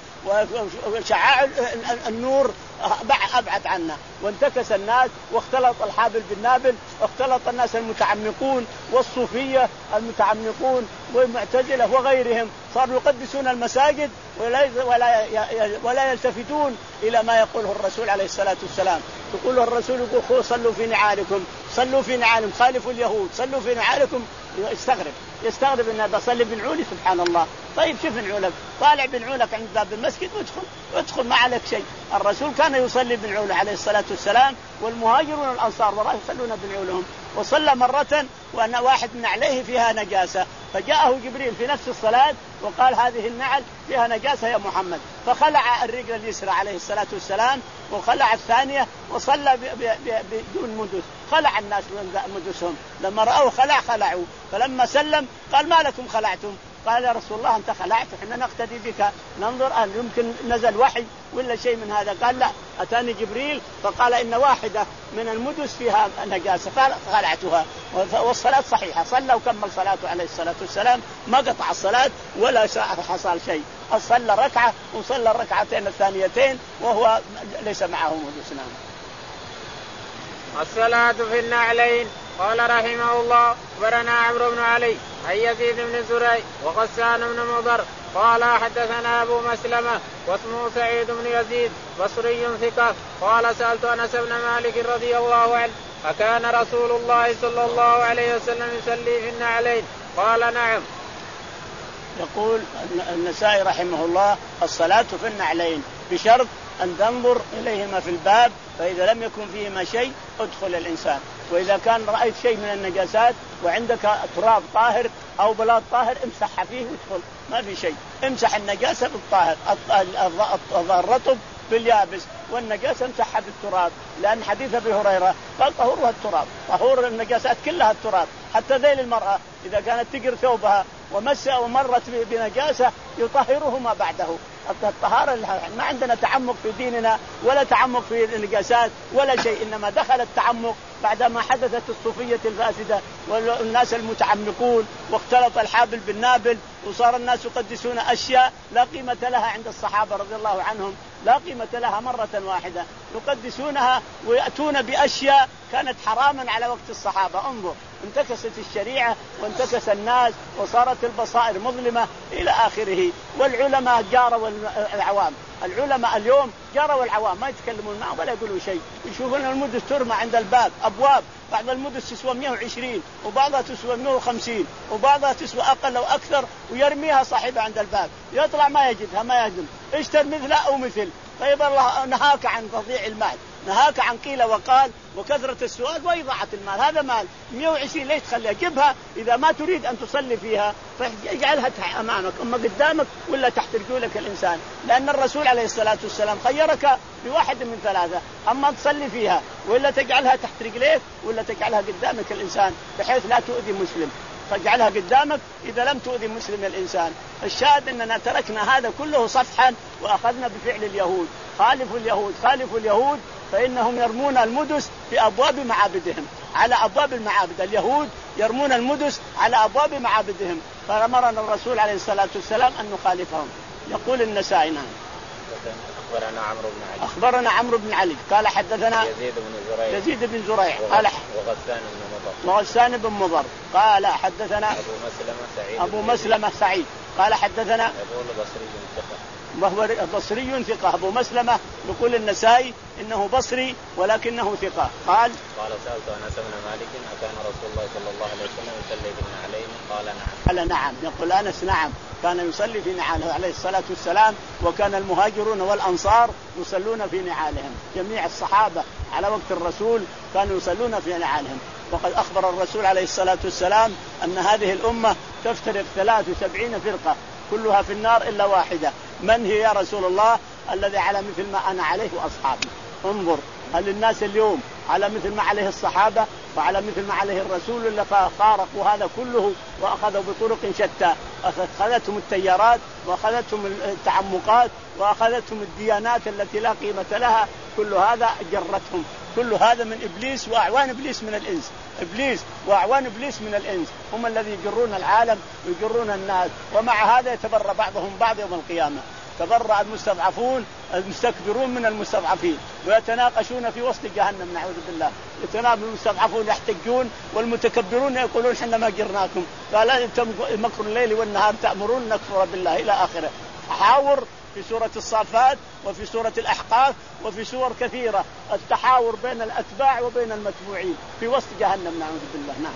وشعاع النور أبعد عنا، وانتكس الناس واختلط الحابل بالنابل، واختلط الناس المتعمقون والصوفية المتعمقون والمعتزلة وغيرهم، صاروا يقدسون المساجد ولا ولا ولا يلتفتون إلى ما يقوله الرسول عليه الصلاة والسلام. يقول الرسول يقول صلوا في نعالكم، صلوا في نعالكم، خالفوا اليهود، صلوا في نعالكم. يستغرب يستغرب ان بصلي بنعولي، سبحان الله. طيب شوف نعولك، طالع بنعولك عند باب المسجد وادخل وادخل ما عليك شيء. الرسول كان يصلي بنعوله عليه الصلاة والسلام، والمهاجرون والأنصار وراء يصلون بنعولهم. وصلى مرة وأن واحد من عليه فيها نجاسة، فجاءه جبريل في نفس الصلاة وقال هذه النعل فيها نجاسة يا محمد، فخلع الرجل اليسرى عليه الصلاة والسلام وخلع الثانية وصلى بدون مدس. خلع الناس مدسهم، لما رأوا خلع خلعوا. فلما سلم قال ما لكم خلعتم؟ قال يا رسول الله أنت خلعت، إحنا نقتدي بك، ننظر أن يمكن نزل وحي ولا شيء من هذا. قال لا، أتاني جبريل فقال إن واحدة من المدس فيها نجاسة فخلعتها. والصلاة صحيحة، صلى وكمل صلاته عليه الصلاة والسلام، ما قطع الصلاة ولا حصل شيء. صلى ركعة وصلى الركعتين الثانيتين وهو ليس معه مدس. نعم. الصلاة في النعلين. قال رحمه الله أخبرنا عمرو بن علي عن يزيد بن زريع وغسان بن مضر قال حدثنا أبو مسلمة واسمه سعيد بن يزيد بصري ثقة قال سألت أنس بن مالك رضي الله عنه أكان رسول الله صلى الله عليه وسلم يصلي في النعلين؟ قال نعم. يقول النسائي رحمه الله الصلاة في النعلين بشرط أن تنظر إليهما في الباب، فإذا لم يكن فيهما شيء ادخل الإنسان. وإذا كان رأيت شيء من النجاسات وعندك تراب طاهر أو بلاط طاهر امسحها فيه وادخل، ما في شيء. امسح النجاسة بالطاهر، الرطب باليابس، والنجاسة امسحها بالتراب، لأن حديث أبي هريرة قال طهورها التراب، طهور النجاسات كلها التراب. حتى ذيل المرأة إذا كانت تقر ثوبها ومسها ومرت بنجاسة يطهره ما بعده، الطهارة ما عندنا تعمق في ديننا ولا تعمق في النجاسات ولا شيء، إنما دخل التعمق بعدما حدثت الصوفية الفاسدة والناس المتعمقون واختلط الحابل بالنابل، وصار الناس يقدسون أشياء لا قيمة لها عند الصحابة رضي الله عنهم، لا قيمة لها مرة واحدة يقدسونها ويأتون بأشياء كانت حراما على وقت الصحابة. انظر انتكست الشريعة وانتكس الناس وصارت البصائر مظلمة إلى آخره. والعلماء جاروا والعوام، العلماء اليوم جاروا والعوام ما يتكلمون معه ولا يقولوا شيء، يشوفون المدس ترمى عند الباب أبواب، بعض المدس تسوى مئة وعشرين وبعضها تسوى مئة وخمسين وبعضها تسوى أقل أو أكثر، ويرميها صاحبها عند الباب يطلع ما يجدها ما يجد اشتر مثله أو مثل. طيب الله نهاك عن تضييع المال، نهاك عن قيل وقال وكثرة السؤال وإضاعة المال. هذا مال مئة وعشرين ليش تخليها؟ جبها إذا ما تريد أن تصلي فيها فاجعلها أمامك أما قدامك ولا تحت رجولك الإنسان، لأن الرسول عليه الصلاة والسلام خيرك بواحد من ثلاثة، أما تصلي فيها ولا تجعلها تحت رجليك ولا تجعلها قدامك الإنسان بحيث لا تؤذي مسلم، فاجعلها قدامك إذا لم تؤذي مسلم الإنسان. الشاهد أننا تركنا هذا كله صفحا وأخذنا بفعل اليهود. خالفوا اليهود خالفوا اليهود فإنهم يرمون المدس في أبواب معابدهم، على أبواب المعابد. اليهود يرمون المدس على أبواب معابدهم، فأمرنا الرسول عليه الصلاة والسلام أن نخالفهم. يقول النسائي نعم. أخبرنا عمرو بن علي أخبرنا عمرو بن علي قال حدثنا يزيد بن زريع يزيد بن زريع قال وغسان بن مضر وغسان بن مضر قال حدثنا أبو مسلمة سعيد أبو مسلمة سعيد قال حدثنا يقول بصري ثقة وهو بصري ثقة. أبو مسلمة يقول النسائي إنه بصري ولكنه ثقة. قال قال سألت أنس بن مالك أكان رسول الله صلى الله عليه وسلم يصلي في النعلين؟ قال نعم. قال نعم. يقول أنس نعم كان يصلي في نعاله عليه الصلاة والسلام، وكان المهاجرون والأنصار يصلون في نعالهم، جميع الصحابة على وقت الرسول كانوا يصلون في نعالهم. وقد أخبر الرسول عليه الصلاة والسلام أن هذه الأمة تفترق ثلاث وسبعين فرقة كلها في النار إلا واحدة. من هي يا رسول الله؟ الذي على مثل ما أنا عليه وأصحابي. انظر هل الناس اليوم على مثل ما عليه الصحابة وعلى مثل ما عليه الرسول اللي فارقوا هذا كله وأخذوا بطرق شتى، أخذتهم التيارات وأخذتهم التعمقات وأخذتهم الديانات التي لا قيمة لها، كل هذا جرتهم، كل هذا من إبليس وأعوان إبليس من الإنس. إبليس وأعوان إبليس من الإنس هم الذي يجرون العالم ويجرون الناس، ومع هذا يتبرأ بعضهم بعض يوم القيامة. تبرأ المستضعفون المستكبرون من المستضعفين ويتناقشون في وسط جهنم نعوذ بالله. يتناقش المستضعفون يحتجون والمتكبرون يقولون حنا ما جرناكم، فلا مكر الليل والنهار تأمرون نكفر بالله إلى آخره. حاور في سورة الصافات وفي سورة الأحقاف وفي سور كثيرة التحاور بين الأتباع وبين المتبوعين في وسط جهنم نعوذ بالله. نعم.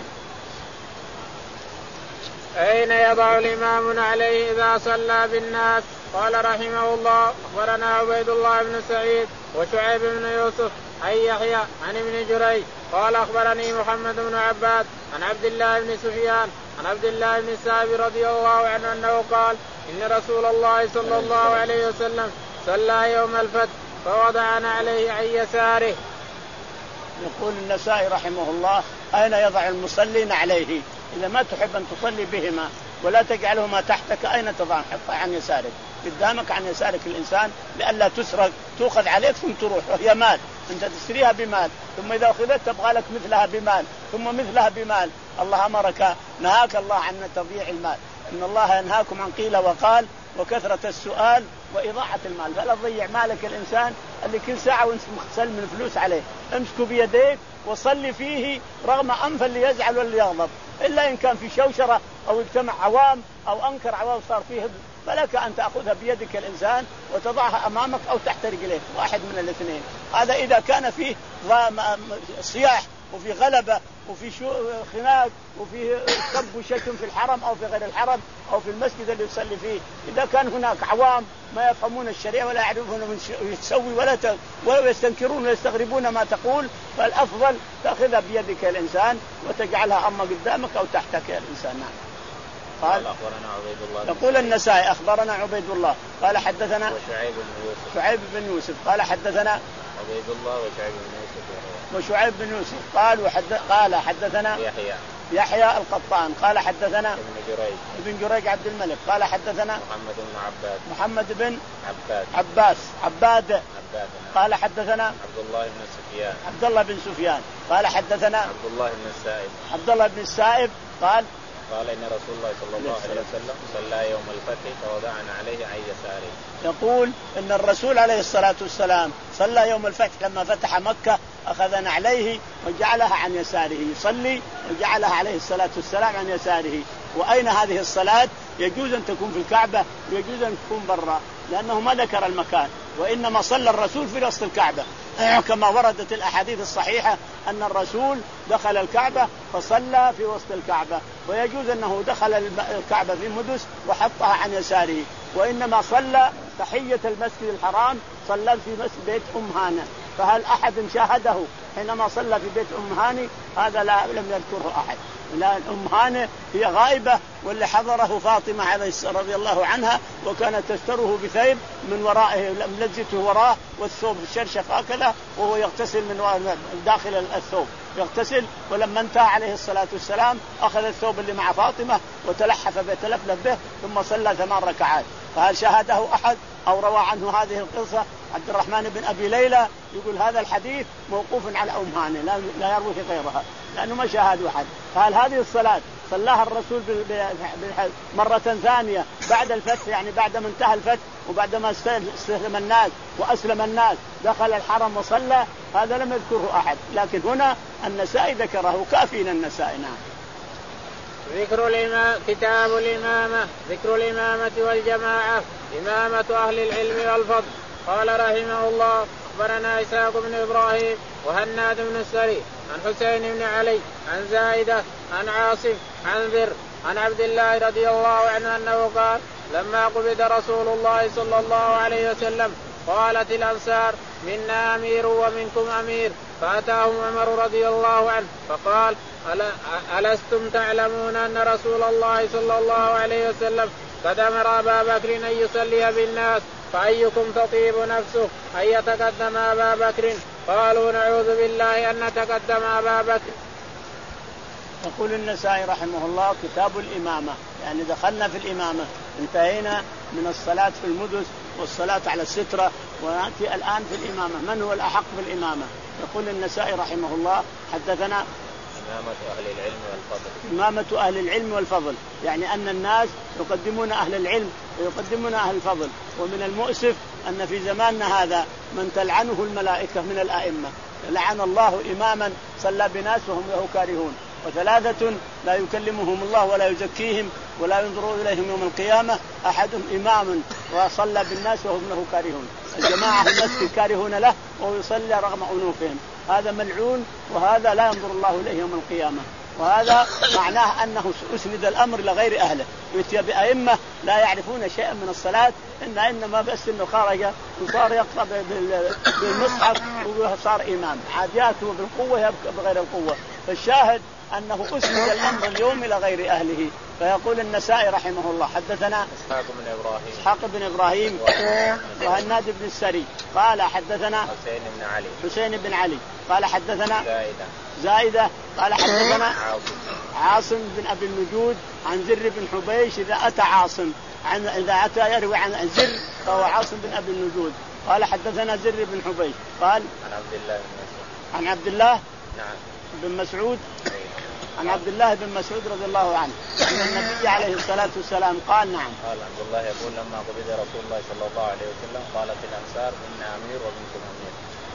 أين يضع الإمام عليه إذا صلى بالناس؟ قال رحمه الله أخبرنا عبيد الله بن سعيد وشعيب بن يوسف عن يحيى عن ابن جريج قال أخبرني محمد بن عباد عن عبد الله بن سفيان عن عبد الله بن سعد رضي الله عنه أنه قال إن رسول الله صلى الله عليه وسلم صلى يوم الفتح فوضعنا عليه عن يساره. يقول النسائي رحمه الله أين يضع المصلين عليه؟ إذا ما تحب أن تصلي بهما ولا تجعلهما تحتك أين تضع؟ حطها عن يسارك، قدامك عن يسارك الإنسان لئلا تسرق تأخذ عليك ثم تروح، وهي مال أنت تشتريها بمال، ثم إذا أخذت تبغى لك مثلها بمال ثم مثلها بمال. الله أمرك نهاك الله عن تضييع المال، إن الله ينهاكم عن قيل وقال وكثرة السؤال وإضاعة المال. فلا تضيع مالك الإنسان اللي كل ساعة وانت مخسل من فلوس عليه، امسكه بيديك وصلي فيه رغم أنف اللي يزعل واللي يغضب، إلا إن كان في شوشرة أو اجتمع عوام أو أنكر عوام صار فيه، فلك أن تأخذها بيدك الإنسان وتضعها أمامك أو تحت رجليك، واحد من الاثنين. هذا إذا كان فيه صياح وفي غلبة وفي خناق وفي سب وشتم في الحرم أو في غير الحرم أو في المسجد اللي يصلي فيه. إذا كان هناك عوام ما يفهمون الشريعة ولا يعرفون من يسوي ولا ت... ولا يستنكرون ويستغربون ما تقول، فالأفضل تأخذها بيدك الإنسان وتجعلها أما قدامك أو تحتك يا الإنسان. نعم. قال يقول النسائي أخبرنا عبيد الله قال حدثنا وشعيب بن يوسف شعيب بن يوسف قال حدثنا عبيد الله وشعيب بن يوسف وشعيب بن يوسف قال وحد... قال حدثنا يحيى يحيى القطان قال حدثنا ابن جريج ابن جريج عبد الملك قال حدثنا محمد بن عباد محمد بن عباد عباس عباد عباد قال حدثنا عبد الله بن سفيان عبد الله بن سفيان قال حدثنا عبد الله بن السائب عبد الله بن السائب قال قال إن رسول الله صلى الله عليه وسلم صلى يوم الفتح فوضعنا عليه عن يساره. يقول إن الرسول عليه الصلاة والسلام صلى يوم الفتح لما فتح مكة أخذنا عليه وجعلها عن يساره يصلي وجعلها عليه الصلاة والسلام عن يساره. وأين هذه الصلاة؟ يجوز أن تكون في الكعبة ويجوز أن تكون برا لأنه ما ذكر المكان، وإنما صلى الرسول في وسط الكعبة كما وردت الأحاديث الصحيحة أن الرسول دخل الكعبة فصلى في وسط الكعبة، ويجوز أنه دخل الكعبة في مدس وحطها عن يساره، وإنما صلى تحية المسجد الحرام صلى في مسجد بيت أم هانة. فهل أحد شاهده حينما صلى في بيت أم هاني؟ هذا لا لم يذكره أحد. لا، أم هانة هي غائبة، واللي حضره فاطمة رضي الله عنها وكانت تستره بثيب من ورائه لزته وراه والثوب الشرشف هكذا وهو يغتسل من داخل الثوب يغتسل. ولما انتهى عليه الصلاة والسلام أخذ الثوب اللي مع فاطمة وتلحف بيتلفلف به ثم صلى ثمان ركعات. فهل شاهده أحد أو روى عنه هذه القصة؟ عبد الرحمن بن أبي ليلى يقول هذا الحديث موقوف على أم هانة لا يروي غيرها لأنه ما شاهد أحد. فهل هذه الصلاة صلاها الرسول مرة ثانية بعد الفتح، يعني بعد ما انتهى الفتح وبعدما استسلم الناس وأسلم الناس دخل الحرم وصلى؟ هذا لم يذكره أحد، لكن هنا النسائي ذكره كافينا النسائي. نعم. ذكر الإمام كتاب الإمامة. ذكر الإمامة والجماعة إمامة أهل العلم والفضل. قال رحمه الله أخبرنا إسحاق بن إبراهيم وهناد بن السري عن حسين بن علي عن زائدة عن عاصم عن ذر عن عبد الله رضي الله عنه أنه قال لما قبض رسول الله صلى الله عليه وسلم قالت الأنصار منا أمير ومنكم أمير، فأتاهم عمر رضي الله عنه فقال ألستم تعلمون أن رسول الله صلى الله عليه وسلم قد أمر أبا بكر أن يصلي بالناس، فأيكم تطيب نفسه أن يتقدم أبا بكر؟ قالوا نعوذ بالله أن نتقدم أبا بكر. يقول النسائي رحمه الله كتاب الإمامة، يعني دخلنا في الإمامة، انتهينا من الصلاة في المدس والصلاة على السترة ونأتي الآن في الإمامة. من هو الأحق بالإمامة؟ يقول النسائي رحمه الله حدثنا إمامة أهل العلم والفضل. إمامة أهل العلم والفضل، يعني أن الناس يقدمون أهل العلم ويقدمون أهل الفضل. ومن المؤسف أن في زماننا هذا من تلعنه الملائكة من الأئمة، لعن الله إماما صلى بناس وهم له كارهون، وثلاثة لا يكلمهم الله ولا يزكيهم ولا ينظروا إليهم يوم القيامة، أحدهم إمام وصلى بالناس وهم له كارهون. الجماعة المسجد كارهون له وهو يصلي رغم أنوفهم، هذا ملعون وهذا لا ينظر الله إليه يوم القيامة. وهذا معناه أنه أسند الأمر لغير أهله، يتي بأئمة لا يعرفون شيئا من الصلاة، إن إنما بس إنه خرج وصار يقرأ بالمصحف وصار إمام، عادياته بالقوة يبقى بغير القوة. فالشاهد أنه أسند الأمر اليوم إلى غير أهله. فيقول النسائي رحمه الله حدثنا إسحاق بن إبراهيم إسحاق بن إبراهيم وهناد بن السري قال حدثنا حسين بن علي حسين بن علي قال حدثنا زائدة زائدة قال حدثنا عاصم عاصم بن أبي النجود عن زر بن حبيش إذا أتى عاصم عن إذا أتى يروي عن زر فهو عاصم بن أبي النجود قال حدثنا زر بن حبيش قال عن عبد الله بن مسعود عن عبد الله نعم بن مسعود عن عبد الله بن مسعود رضي الله عنه أن النبي عليه الصلاة والسلام قال نعم قال عبد الله يقول لما قبض رسول الله صلى الله عليه وسلم قالت الأنصار إن أمير ومنكم أمير.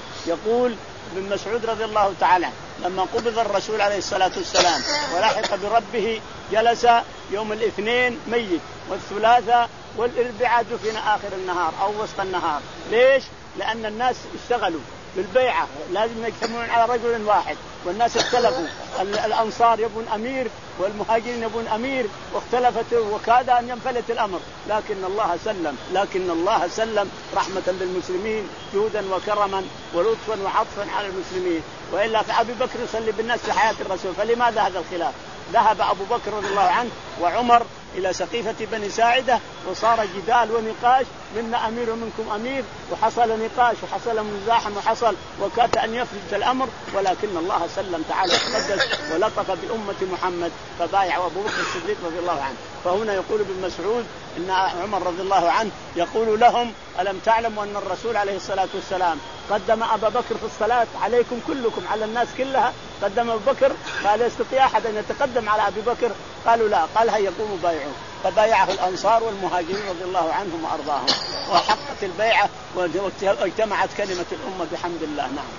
يقول ابن مسعود رضي الله تعالى لما قبض الرسول عليه الصلاة والسلام ولحق بربه جلس يوم الاثنين ميت والثلاثاء والاربعاء دفن آخر النهار أو وسط النهار. ليش؟ لأن الناس اشتغلوا بالبيعة لازم يجتمعون على رجل واحد والناس اختلفوا، الأنصار يبون أمير والمهاجرين يبون أمير واختلفت وكاد أن ينفلت الأمر، لكن الله سلم لكن الله سلم رحمة للمسلمين جودا وكرما ولطفا وعطفا على المسلمين. وإلا فأبي بكر يصلي بالناس في حياة الرسول، فلماذا هذا الخلاف؟ ذهب أبو بكر رضي الله عنه وعمر إلى سقيفة بني ساعدة، وصار جدال ونقاش، منا أمير ومنكم أمير، وحصل نقاش وحصل مزاحم وحصل وكاد أن يفلت الأمر، ولكن الله سلم تعالى وتقدس ولطف بأمة محمد فبايع أبو بكر الصديق رضي الله عنه. فهنا يقول ابن مسعود إن عمر رضي الله عنه يقول لهم: ألم تعلموا أن الرسول عليه الصلاة والسلام قدم أبا بكر في الصلاة عليكم كلكم، على الناس كلها قدم أبو بكر، قال: يستطيع أحد أن يتقدم على أبي بكر؟ قالوا: لا. قال: هيا قوموا بايعوا. فبايعه الأنصار والمهاجرين رضي الله عنهم وأرضاهم، وحقت البيعة واجتمعت كلمة الأمة بحمد الله. نعم.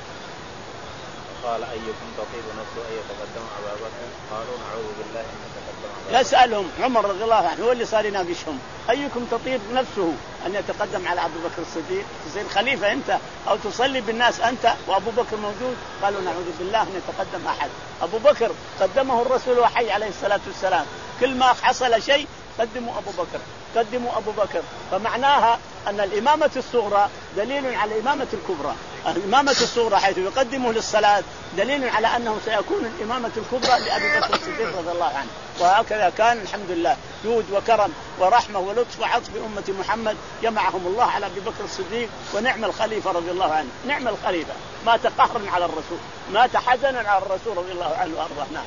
قال: أيكم تطيب نفسه أن يتقدم أبا بكر؟ قالوا: نعوذ بالله أن يتقدم أبا بكر. يسألهم عمر رضي الله عنه، هو اللي صار يناقشهم: أيكم تطيب نفسه أن يتقدم على أبو بكر الصديق؟ تصير خليفة أنت أو تصلي بالناس أنت وأبو بكر موجود؟ قالوا: نعوذ بالله أن يتقدم أحد. أبو بكر قدمه الرسول وحي عليه الصلاة والسلام، كل ما حصل شيء قدموا أبو بكر، قدموا أبو بكر. فمعناها أن الإمامة الصغرى دليل على الإمامة الكبرى. الإمامة الصغرى حيث يقدمه للصلاة دليل على أنه سيكون الإمامة الكبرى لأبي بكر الصديق رضي الله عنه. وهكذا كان الحمد لله جود وكرم ورحمة ولطف وعطف بأمة محمد، جمعهم الله على أبي بكر الصديق، ونعم الخليفة رضي الله عنه، نعم الخليفة، مات قهرا على الرسول، مات حزنا على الرسول رضي الله عنه وأرضاه. نعم.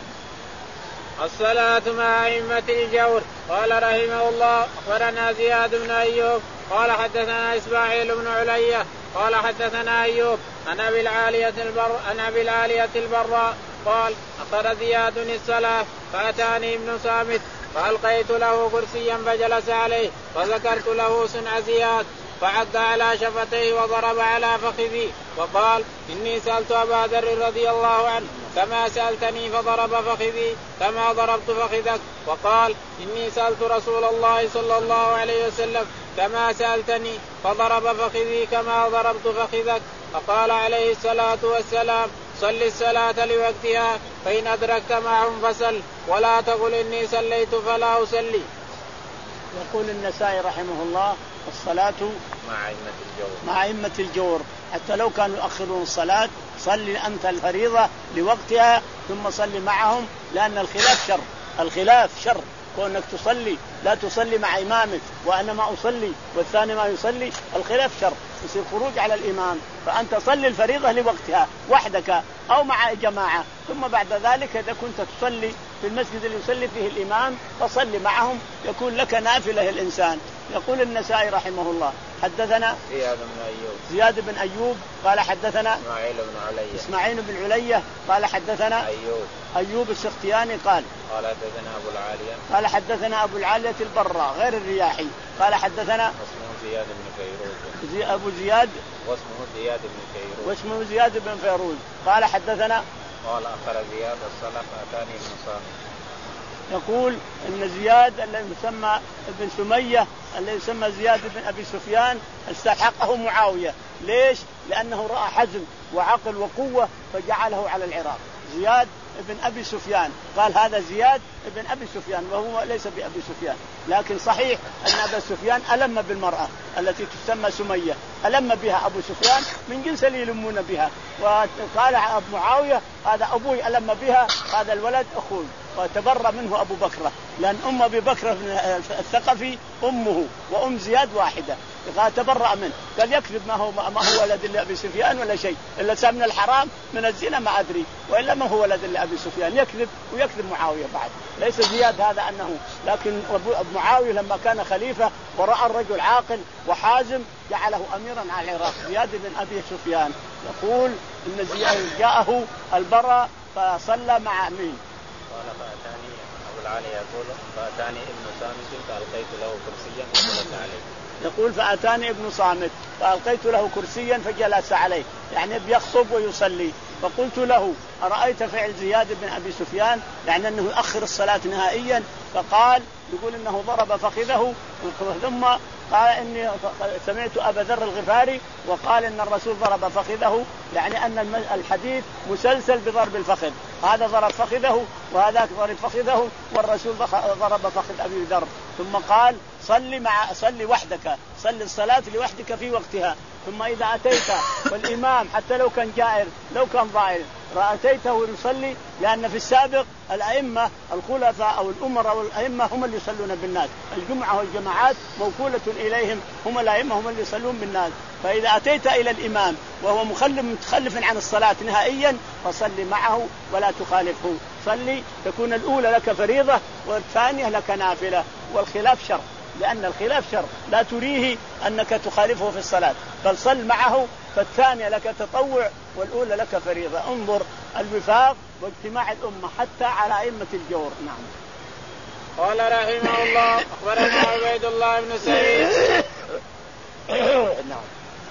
الصلاة مع أئمة الجور. قال رحمه الله: أخبرنا زياد بن أيوب قال حدثنا إسماعيل بن علية قال حدثنا أيوب عن أبي العالية البر عن أبي العالية البراء قال: أخذ زياد الصلاة فأتاني ابن صامت فألقيت له كرسيا فجلس عليه فذكرت له صنع زياد فعض على شفتيه وضرب على فخذي وقال: إني سألت أبا ذر رضي الله عنه كما سألتني فضرب فخذي كما ضربت فخذك، وقال: إني سألت رسول الله صلى الله عليه وسلم كما سألتني فضرب فخذي كما ضربت فخذك. فقال عليه الصلاة والسلام: صل الصلاة لوقتها، فإن أدركت معهم فسل، ولا تقل إني صليت فلا أصلي. يقول النسائي رحمه الله: الصلاة مع أئمة الجور. مع أئمة الجور، حتى لو كانوا يؤخرون الصلاة صل أنت الفريضة لوقتها ثم صل معهم، لأن الخلاف شر، الخلاف شر، كونك تصلي لا تصلي مع إمامك وأنا ما أصلي والثاني ما يصلي، الخلاف شر، يصير خروج على الإمام. فأنت صلي الفريضة لوقتها وحدك أو مع جماعة، ثم بعد ذلك إذا كنت تصلي في المسجد اللي يصلي فيه الإمام فصلي معهم، يكون لك نافلة الإنسان. يقول النسائي رحمه الله: حدثنا زياد بن أيوب زياد بن أيوب قال حدثنا إسماعيل بن علية إسماعيل بن علية قال حدثنا أيوب أيوب السختياني قال قال حدثنا أبو العالية قال حدثنا أبو العالية البراء غير الرياحي قال حدثنا اسمه زياد بن فيروز زي أبو زياد واسمه زياد بن فيروز واسمه زياد بن فيروز قال حدثنا قال أخر زياد الصلاة فأتاني ابن صامت. يقول ان زياد الذي يسمى ابن سمية الذي يسمى زياد بن ابي سفيان استحقه معاوية. ليش؟ لانه راى حزم وعقل وقوة فجعله على العراق. زياد ابن ابي سفيان قال هذا زياد ابن ابي سفيان وهو ليس بابي سفيان، لكن صحيح ان ابا سفيان الم بالمرأة التي تسمى سمية، الم بها ابو سفيان من جنس اللي يلمون بها، وقال معاوية هذا ابوي الم بها، هذا الولد اخوي، وتبرأ منه أبو بكر، لأن أم أبي بكر الثقفي أمه وأم زياد واحدة، قال تبرأ منه، قال يكذب ما هو ما هو ولد لأبي سفيان ولا شيء إلا سام من الحرام من الزنا ما أدري، وإلا ما هو ولد لأبي سفيان، يكذب ويكذب معاوية بعد، ليس زياد هذا أنه، لكن معاوية لما كان خليفة ورأى الرجل عاقل وحازم جعله أميرا على العراق. زياد بن أبي سفيان يقول إن زياد جاءه البراء فصلى مع مين؟ قال فأتاني أبو العالي يقول فأتاني ابن صامت فألقيت له كرسيا فجلس عليه. يقول فأتاني ابن صامت فألقيت له كرسيا فجلس عليه، يعني بيخطب ويصلي، فقلت له أرأيت فعل زياد بن أبي سفيان، يعني أنه يؤخر الصلاة نهائيا؟ فقال يقول إنه ضرب فخذه، ثم قال إني سمعت أبا ذر الغفاري وقال إن الرسول ضرب فخذه، يعني أن الحديث مسلسل بضرب الفخذ، هذا ضرب فخذه وهذاك ضرب فخذه والرسول ضرب فخذ أبي ذر. ثم قال صلي مع صلي وحدك، صلي الصلاة لوحدك في وقتها. ثم إذا أتيت والإمام حتى لو كان جائر لو كان ضائر رأتيته يصلي، لأن في السابق الأئمة الخلفاء أو الأمراء أو الأئمة هم اللي يصلون بالناس، الجمعة والجماعات موكولة إليهم، هم الأئمة هم اللي يصلون بالناس. فإذا أتيت إلى الإمام وهو مخلف متخلف عن الصلاة نهائيا فصلي معه ولا تخالفه، صلي تكون الأولى لك فريضة والثانية لك نافلة، والخلاف شر، لأن الخلاف شر لا تريه أنك تخالفه في الصلاة، بل صل معه، فالثانية لك تطوع والأولى لك فريضة. انظر الوفاق واجتماع الأمة حتى على أئمة الجور. نعم. قال رحمه الله أخبرنا عبيد الله بن سعيد. نعم.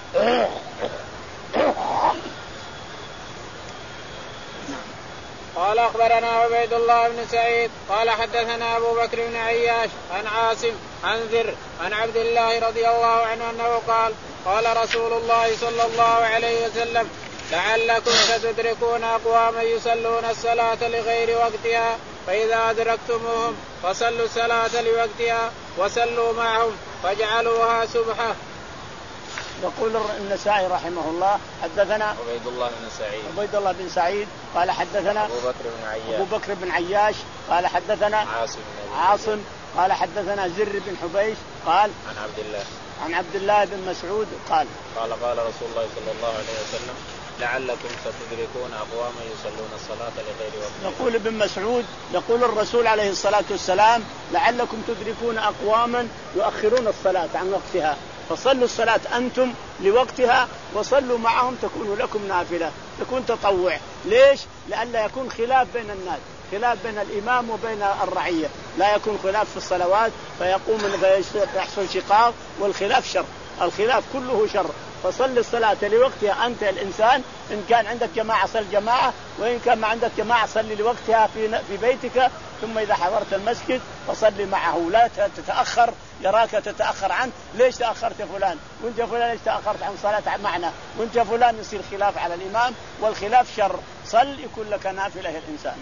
قال أخبرنا عبيد الله بن سعيد قال حدثنا أبو بكر بن عياش عن عاصم عن ذر عن عبد الله رضي الله عنه أنه قال قال رسول الله صلى الله عليه وسلم لعلكم ستدركون أقواما يصلون الصلاة لغير وقتها فإذا أدركتموهم فصلوا الصلاة لوقتها وصلوا معهم فاجعلوها سبحة. يقول النسائي رحمه الله حدثنا عبيد الله بن سعيد عبيد الله بن سعيد قال حدثنا أبو بكر بن عياش أبو بكر بن عياش قال حدثنا عاصم عاصم قال حدثنا زر بن حبيش قال عن عبد الله عن عبد الله بن مسعود قال قال قال رسول الله صلى الله عليه وسلم لعلكم ستدركون أقواما يصلون الصلاة لغير وقتها. يقول ابن مسعود يقول الرسول عليه الصلاة والسلام لعلكم تدركون أقواما يؤخرون الصلاة عن وقتها فصلوا الصلاة أنتم لوقتها وصلوا معهم تكون لكم نافلة، تكون تطوع. ليش؟ لئلا يكون خلاف بين الناس، خلاف بين الإمام وبين الرعية، لا يكون خلاف في الصلوات فيقوم فيحصل شقاق، والخلاف شر، الخلاف كله شر. فصل الصلاة لوقتها أنت الإنسان، إن كان عندك جماعة صل جماعة، وإن كان ما عندك جماعة صلي لوقتها في في بيتك. ثم إذا حضرت المسجد فصلي معه، لا تتأخر، يراك تتأخر عنه، ليش تأخرت فلان وانت فلان ليش تأخرت عن صلاة معنا وانت فلان، يصير خلاف على الإمام، والخلاف شر. صل يكون لك نافلة الإنسان.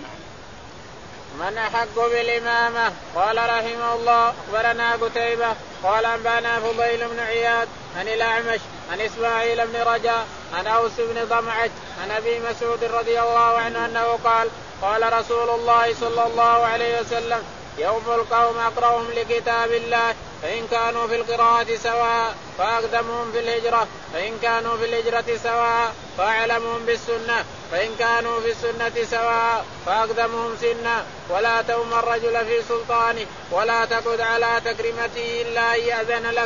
من أحق بالإمامة؟ قال رحمه الله أخبرنا قتيبة قال أنبانا فضيل بن عياد عن الأعمش عن إسماعيل بن رجاء عن أوس بن ضمعج عن أبي مسعود رضي الله عنه أنه قال قال رسول الله صلى الله عليه وسلم يوم القوم أقرأهم لكتاب الله فإن كانوا في القراءة سواء فأقدمهم في الهجرة، فإن كانوا في الهجرة سواء فأعلمهم بالسنة، فإن كانوا في السنة سواء فأقدمهم سنا، ولا تؤم الرجل في سلطانه ولا تقعد على تكريمته إلا أن يأذن لك.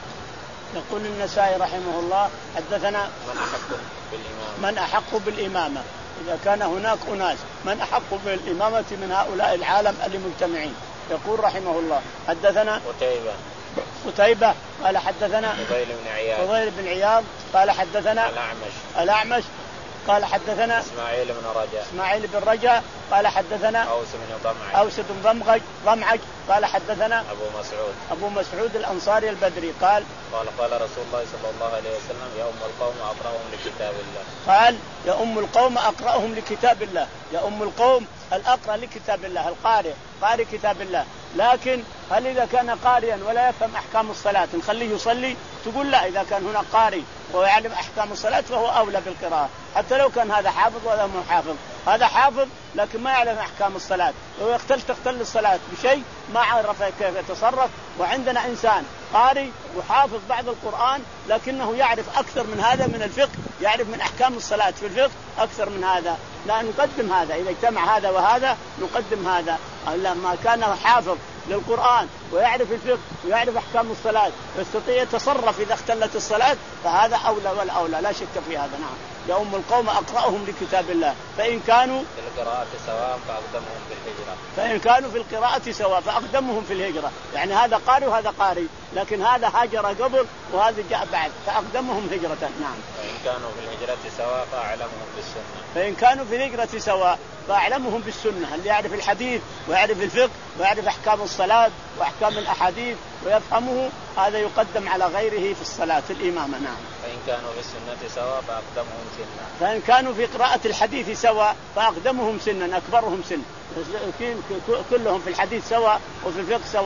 يقول النسائي رحمه الله حدثنا من أحق بالإمامة من أحق بالإمامة إذا كان هناك أناس من أحق بالإمامة من هؤلاء العالم المجتمعين. يقول رحمه الله حدثنا قتيبة قتيبة قال حدثنا فضيل بن عياض فضيل بن عياض قال حدثنا الأعمش الأعمش قال حدثنا إسماعيل بن رجاء إسماعيل بن رجاء قال حدثنا أوس بن ضمعج أوس بن ضمعج ضمعج قال حدثنا أبو مسعود أبو مسعود الأنصاري البدري قال قال قال رسول الله صلى الله عليه وسلم يا أم القوم أقرأهم لكتاب الله. قال يا أم القوم أقرأهم لكتاب الله، يا أم القوم الأقرأ لكتاب الله، القارئ قارئ كتاب الله. لكن هل إذا كان قارئا ولا يفهم أحكام الصلاة نخليه يصلي؟ تقول لا، إذا كان هناك قارئ ويعلم أحكام الصلاة فهو أولى بالقراءة، حتى لو كان هذا حافظ وهذا مو حافظ. هذا حافظ لكن ما يعلم أحكام الصلاة، لو يختل تختل الصلاة بشيء ما عرف كيف يتصرف. وعندنا إنسان قارئ وحافظ بعض القرآن لكنه يعرف أكثر من هذا من الفقه، يعرف من أحكام الصلاة في الفقه أكثر من هذا، لا نقدم هذا. إذا اجتمع هذا وهذا نقدم هذا. لما كان حافظ للقرآن ويعرف الفقه ويعرف أحكام الصلاة ويستطيع يتصرف إذا اختلت الصلاة فهذا أولى والأولى، لا شك في هذا. نعم. يا أم القوم أقرأهم لكتاب الله فإن كانوا في القراءة سواء فأقدمهم في الهجرة، فإن كانوا في القراءة سواء فأقدمهم في الهجرة، يعني هذا قارئ وهذا قارئ، لكن هذا هاجر قبل وهذا جاء بعد فأقدمهم هجرة. نعم. فإن كانوا في الهجرة سواء فأعلمهم بالسنة، فإن كانوا في الهجرة سواء فأعلمهم بالسنة، اللي يعرف الحديث ويعرف الفقه ويعرف أحكام الصلاة وأحكام الأحاديث ويفهمه هذا يقدم على غيره في الصلاة في الإمامة. نعم. فإن كانوا في السنة سواء فأقدمهم سنا، فإن كانوا في قراءة الحديث سواء فأقدمهم سنا، أكبرهم سن، كلهم في الحديث سواء وفي الفقه سواء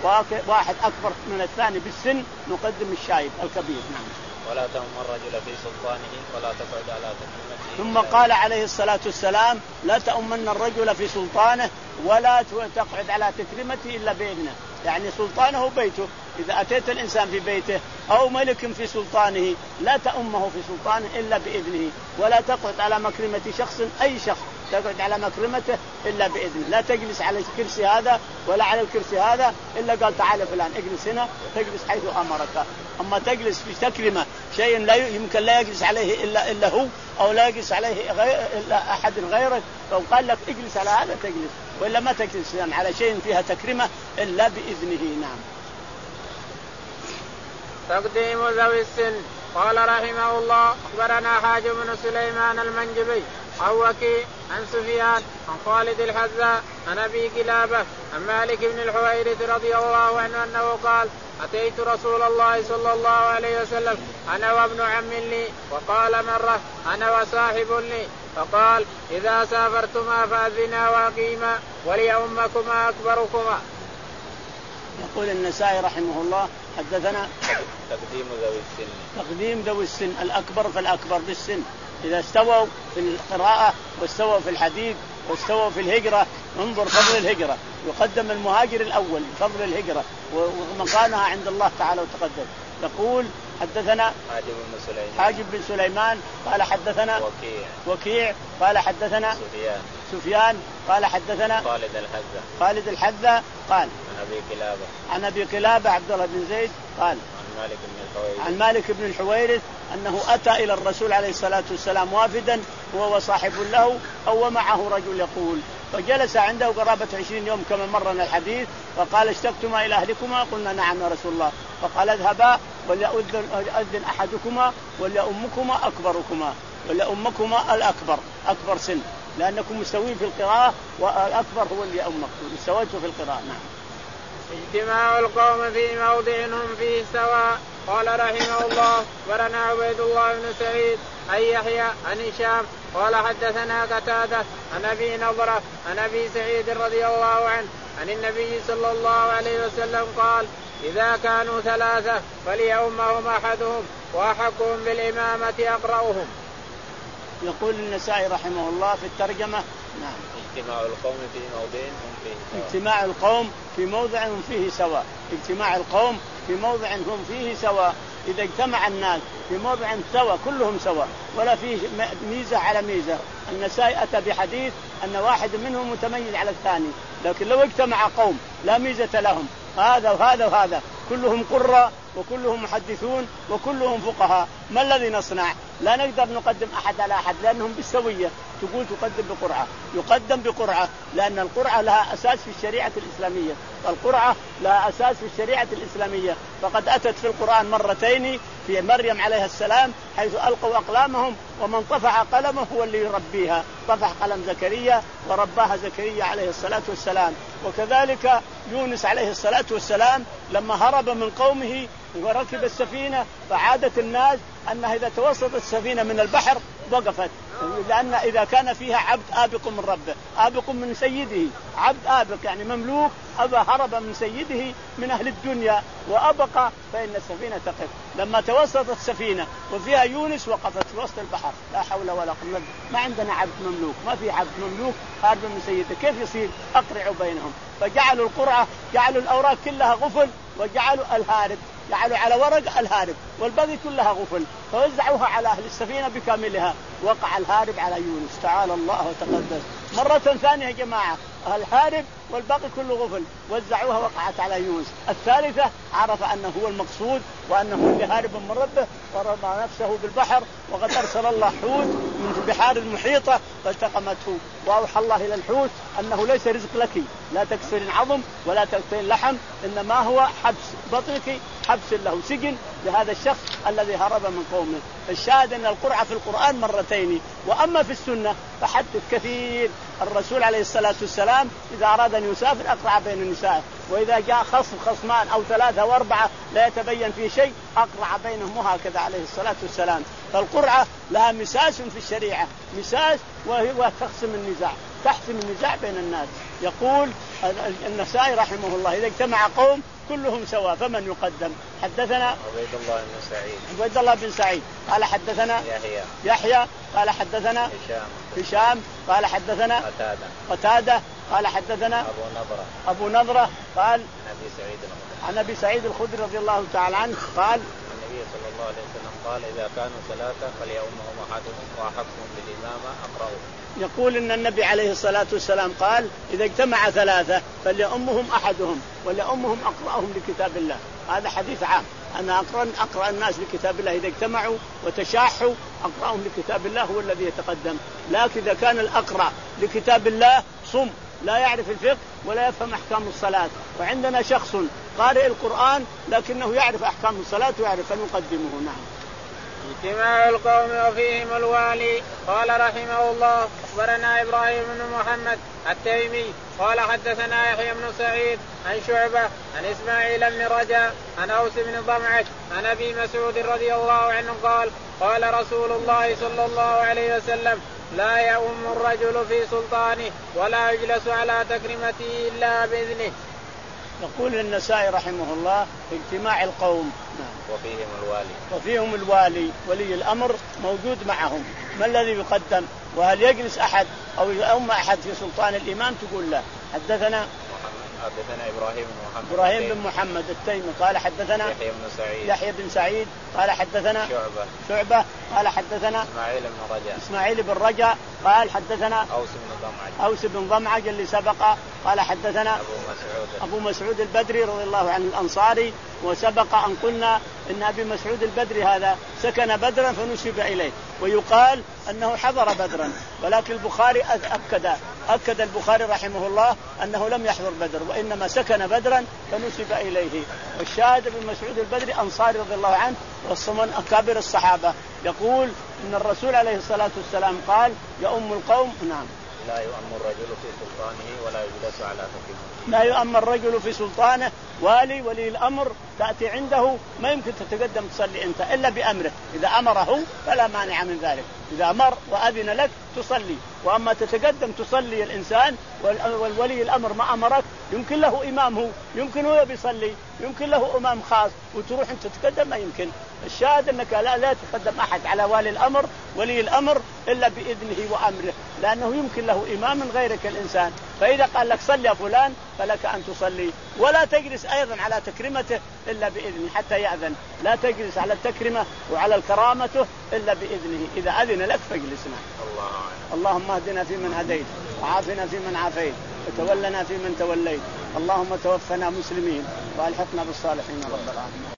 واحد أكبر من الثاني بالسن نقدم الشايب الكبير. نعم. ولا تؤم الرجل في سلطانه ولا تقعد على تكريمته. ثم قال عليه الصلاة والسلام لا تؤمن الرجل في سلطانه ولا تقعد على تكريمته إلا بإذنه، يعني سلطانه بيته، إذا أتيت الإنسان في بيته أو ملك في سلطانه لا تؤمه في سلطانه إلا بإذنه، ولا تقعد على مكرمة شخص أي شخص تقعد على مكرمته إلا بإذنه، لا تجلس على الكرسي هذا ولا على الكرسي هذا إلا قال تعالى فلان اجلس هنا، تجلس حيث أمرك. أما تجلس في تكرمة شيء لا يمكن لا يجلس عليه إلا إلا هو أو لا يجلس عليه غير إلا أحد غيرك، فقال لك اجلس على هذا تجلس، وإلا ما تجلس يعني على شيء فيها تكرمة إلا بإذنه. نعم. تقديم ذوي السن. قال رحمه الله أخبرنا حاج بن سليمان المنجبي عن وكيع عن سفيان عن خالد الحذاء عن أبي كلابة عن مالك بن الحويرث رضي الله عنه أنه قال أتيت رسول الله صلى الله عليه وسلم أنا وابن عم لي، وقال مرة أنا وصاحب لي، فقال إذا سافرتما فأذنا وأقيما وليؤمكما أكبركما. يقول النسائي رحمه الله حدثنا تقديم ذوي السن. تقديم ذوي السن الأكبر فالأكبر بالسن، إذا استووا في القراءة واستووا في الحديث واستووا في الهجرة انظر فضل الهجرة، يقدم المهاجر الأول بفضل الهجرة ومكانها عند الله تعالى وتقدم. يقول حدثنا حاجب بن سليمان حاجب بن سليمان قال حدثنا وكيع وكيع قال حدثنا سفيان سفيان قال حدثنا خالد الحذاء خالد الحذاء قال عن أبي كلابة عن أبي كلابة عبد الله بن زيد قال عن مالك بن الحويرث عن مالك بن الحويرث أنه أتى إلى الرسول عليه الصلاة والسلام وافدا وهو صاحب له أو معه رجل يقول، فجلس عنده قرابة عشرين يوم كما مرنا الحديث، فقال اشتقتما إلى أهلكما؟ قلنا نعم يا رسول الله. فقال اذهبا وليؤذن أحدكما وليؤمكما أكبركما، وليؤمكما الأكبر أكبر سن، لأنكم مستوين في القراءة والأكبر هو اللي يؤمكم، استويتوا في القراءة. نعم. اجتماع القوم في موضع هم فيه سواء. قال رحمه الله ورنا عبيد الله بن سعيد عن يحيى عن هشام قال حدثنا قتادة عن أبي نضرة عن أبي سعيد رضي الله عنه عن النبي صلى الله عليه وسلم قال إذا كانوا ثلاثة فليؤمهم أحدهم وأحقهم بالإمامة أقرأهم. يقول النسائي رحمه الله في الترجمة نعم اجتماع القوم في موضع هم فيه سواء. اجتماع القوم في موضع هم فيه سواء. اجتماع القوم في موضع هم فيه سواء، إذا اجتمع الناس في موضع سواء كلهم سواء ولا فيه ميزة على ميزة. النسائي أتى بحديث أن واحد منهم متميز على الثاني، لكن لو اجتمع قوم لا ميزة لهم هذا وهذا وهذا كلهم قراء وكلهم محدثون وكلهم فقهاء، ما الذي نصنع؟ لا نقدر نقدم أحد على أحد لأنهم بالسوية. تقول تقدم بقرعة، يقدم بقرعة لأن القرعة لها أساس في الشريعة الإسلامية، القرعة لها أساس في الشريعة الإسلامية، فقد أتت في القرآن مرتين في مريم عليه السلام حيث ألقوا أقلامهم ومن طفع قلمه هو اللي يربيها، طفع قلم زكريا ورباها زكريا عليه الصلاة والسلام. وكذلك يونس عليه الصلاة والسلام لما هرب من قومه وركب السفينة فعادت الناس أنها إذا توسطت السفينة من البحر وقفت، لأن إذا كان فيها عبد آبق من ربه آبق من سيده، عبد آبق يعني مملوك أبا هرب من سيده من أهل الدنيا وأبقى فإن السفينة تقف. لما توسطت السفينة وفيها يونس وقفت في وسط البحر، لا حول ولا قوة، ما عندنا عبد مملوك، ما في عبد مملوك هارب من سيده، كيف يصير؟ أقرعوا بينهم. فجعلوا القرعة جعلوا الأوراق كلها غفل وجعلوا الهارب جعلوا على ورق الهارب والباقي كلها غفل، فوزعوها على أهل السفينة بكاملها، وقع الهارب على يونس تعالى الله وتقدس. مرة ثانية يا جماعة الهارب والباقي كله غفل وزعوها وقعت على يونس. الثالثة عرف أنه هو المقصود وأنه اللي هارب من ربه ورمى نفسه بالبحر، وقد أرسل الله حوت من البحار المحيطة فالتقمته، وأوحى الله إلى الحوت أنه ليس رزق لك، لا تكسرين عظم ولا تكسرين لحم، إنما هو حبس بطنك، حبس له سجن لهذا الشخص الذي هرب من قومه. الشاهد أن القرعة في القرآن مرتين. وأما في السنة فحدث كثير. الرسول عليه الصلاة والسلام إذا أراد أن يسافر أقرع بين النساء، وإذا جاء خصم خصمان أو ثلاثة وأربعة لا يتبين في شيء أقرع بينهم، وهكذا عليه الصلاة والسلام. فالقرعة لها مساس في الشريعة، مساس وهو تقسم النزاع، تحسم النزاع بين الناس. يقول النسائي رحمه الله إذا اجتمع قوم كلهم سواء فمن يقدم؟ حدثنا عبيد الله بن سعيد عبيد الله بن سعيد قال حدثنا يحيى يحيى قال حدثنا هشام هشام قال حدثنا قتادة قتادة قال حدثنا أبو نضرة أبو نضرة قال عن أبي سعيد الخدري عن أبي سعيد الخدري رضي الله تعالى عنه قال النبي صلى الله عليه وسلم قال إذا كانوا ثلاثة فليؤمهم أحدهم وأحقهم بالإمامة أقرأهم. يقول إن النبي عليه الصلاة والسلام قال إذا اجتمع ثلاثة فليؤمهم أحدهم وليؤمهم أقرأهم لكتاب الله. هذا حديث عام، أنا أقرأ أقرأ الناس لكتاب الله إذا اجتمعوا وتشاحوا أقرأهم لكتاب الله هو الذي يتقدم. لكن إذا كان الأقرأ لكتاب الله صم لا يعرف الفقه ولا يفهم أحكام الصلاة، وعندنا شخص قارئ القرآن لكنه يعرف أحكام الصلاة ويعرف أن يقدمه. نعم. اجتماع القوم وفيهم الوالي. قال رحمه الله أخبرنا إبراهيم بن محمد التيمي قال حدثنا يحيى بن سعيد عن شعبة عن إسماعيل بن رجاء عن أوس بن ضمعة عن أبي مسعود رضي الله عنه قال قال رسول الله صلى الله عليه وسلم لا يؤم الرجل في سلطانه ولا يجلس على تكريمته إلا بإذنه. يقول النسائي رحمه الله اجتماع القوم وفيهم الوالي وفيهم الوالي ولي الأمر موجود معهم، ما الذي يقدم؟ وهل يجلس أحد أو يؤم أحد في سلطان الإمام؟ تقول لا. حدثنا حدثنا إبراهيم بن محمد إبراهيم بن محمد التيمي قال حدثنا يحيى بن سعيد يحيى بن سعيد قال حدثنا شعبة شعبة قال حدثنا إسماعيل بن رجاء إسماعيل بن رجاء قال حدثنا أوس بن ضمعة أوس بن ضمعة اللي سبق قال حدثنا أبو مسعود أبو مسعود البدري رضي الله عنه الأنصاري. وسبق أن قلنا إن أبي مسعود البدري هذا سكن بدرا فنسب إليه، ويقال أنه حضر بدرا، ولكن البخاري أكد أكد البخاري رحمه الله أنه لم يحضر بدر وإنما سكن بدرا فنسب إليه. والشاهد ابن مسعود البدري أنصاري رضي الله عنه ومن أكابر الصحابة، يقول إن الرسول عليه الصلاة والسلام قال يؤم القوم. نعم. لا يؤم الرجل في سلطانه ولا يجلس على تكريمته. لا يؤم الرجل في سلطانه، والي ولي الأمر تأتي عنده ما يمكن تتقدم تصلي أنت إلا بأمره، إذا أمره فلا مانع من ذلك، إذا أمر وأذن لك تصلي. وأما تتقدم تصلي الإنسان والولي الأمر ما أمرك يمكن له إمام، هو يمكن هو بيصلي، يمكن له إمام خاص وتروح أنت تتقدم ما يمكن. الشاهد أنك لا, لا تقدم أحد على والي الأمر ولي الأمر إلا بإذنه وأمره، لأنه يمكن له إمام من غيرك الإنسان. فإذا قال لك صلي يا فلان فلك أن تصلي، ولا تجلس أيضا على تكريمته إلا بإذنه حتى يأذن، لا تجلس على التكريمة وعلى الكرامته إلا بإذنه، إذا أذن لك فاجلسنا. الله اللهم اهدنا فيمن هديت وعافنا فيمن عافيت وتولنا فيمن توليت، اللهم توفنا مسلمين والحقنا بالصالحين رب العالمين.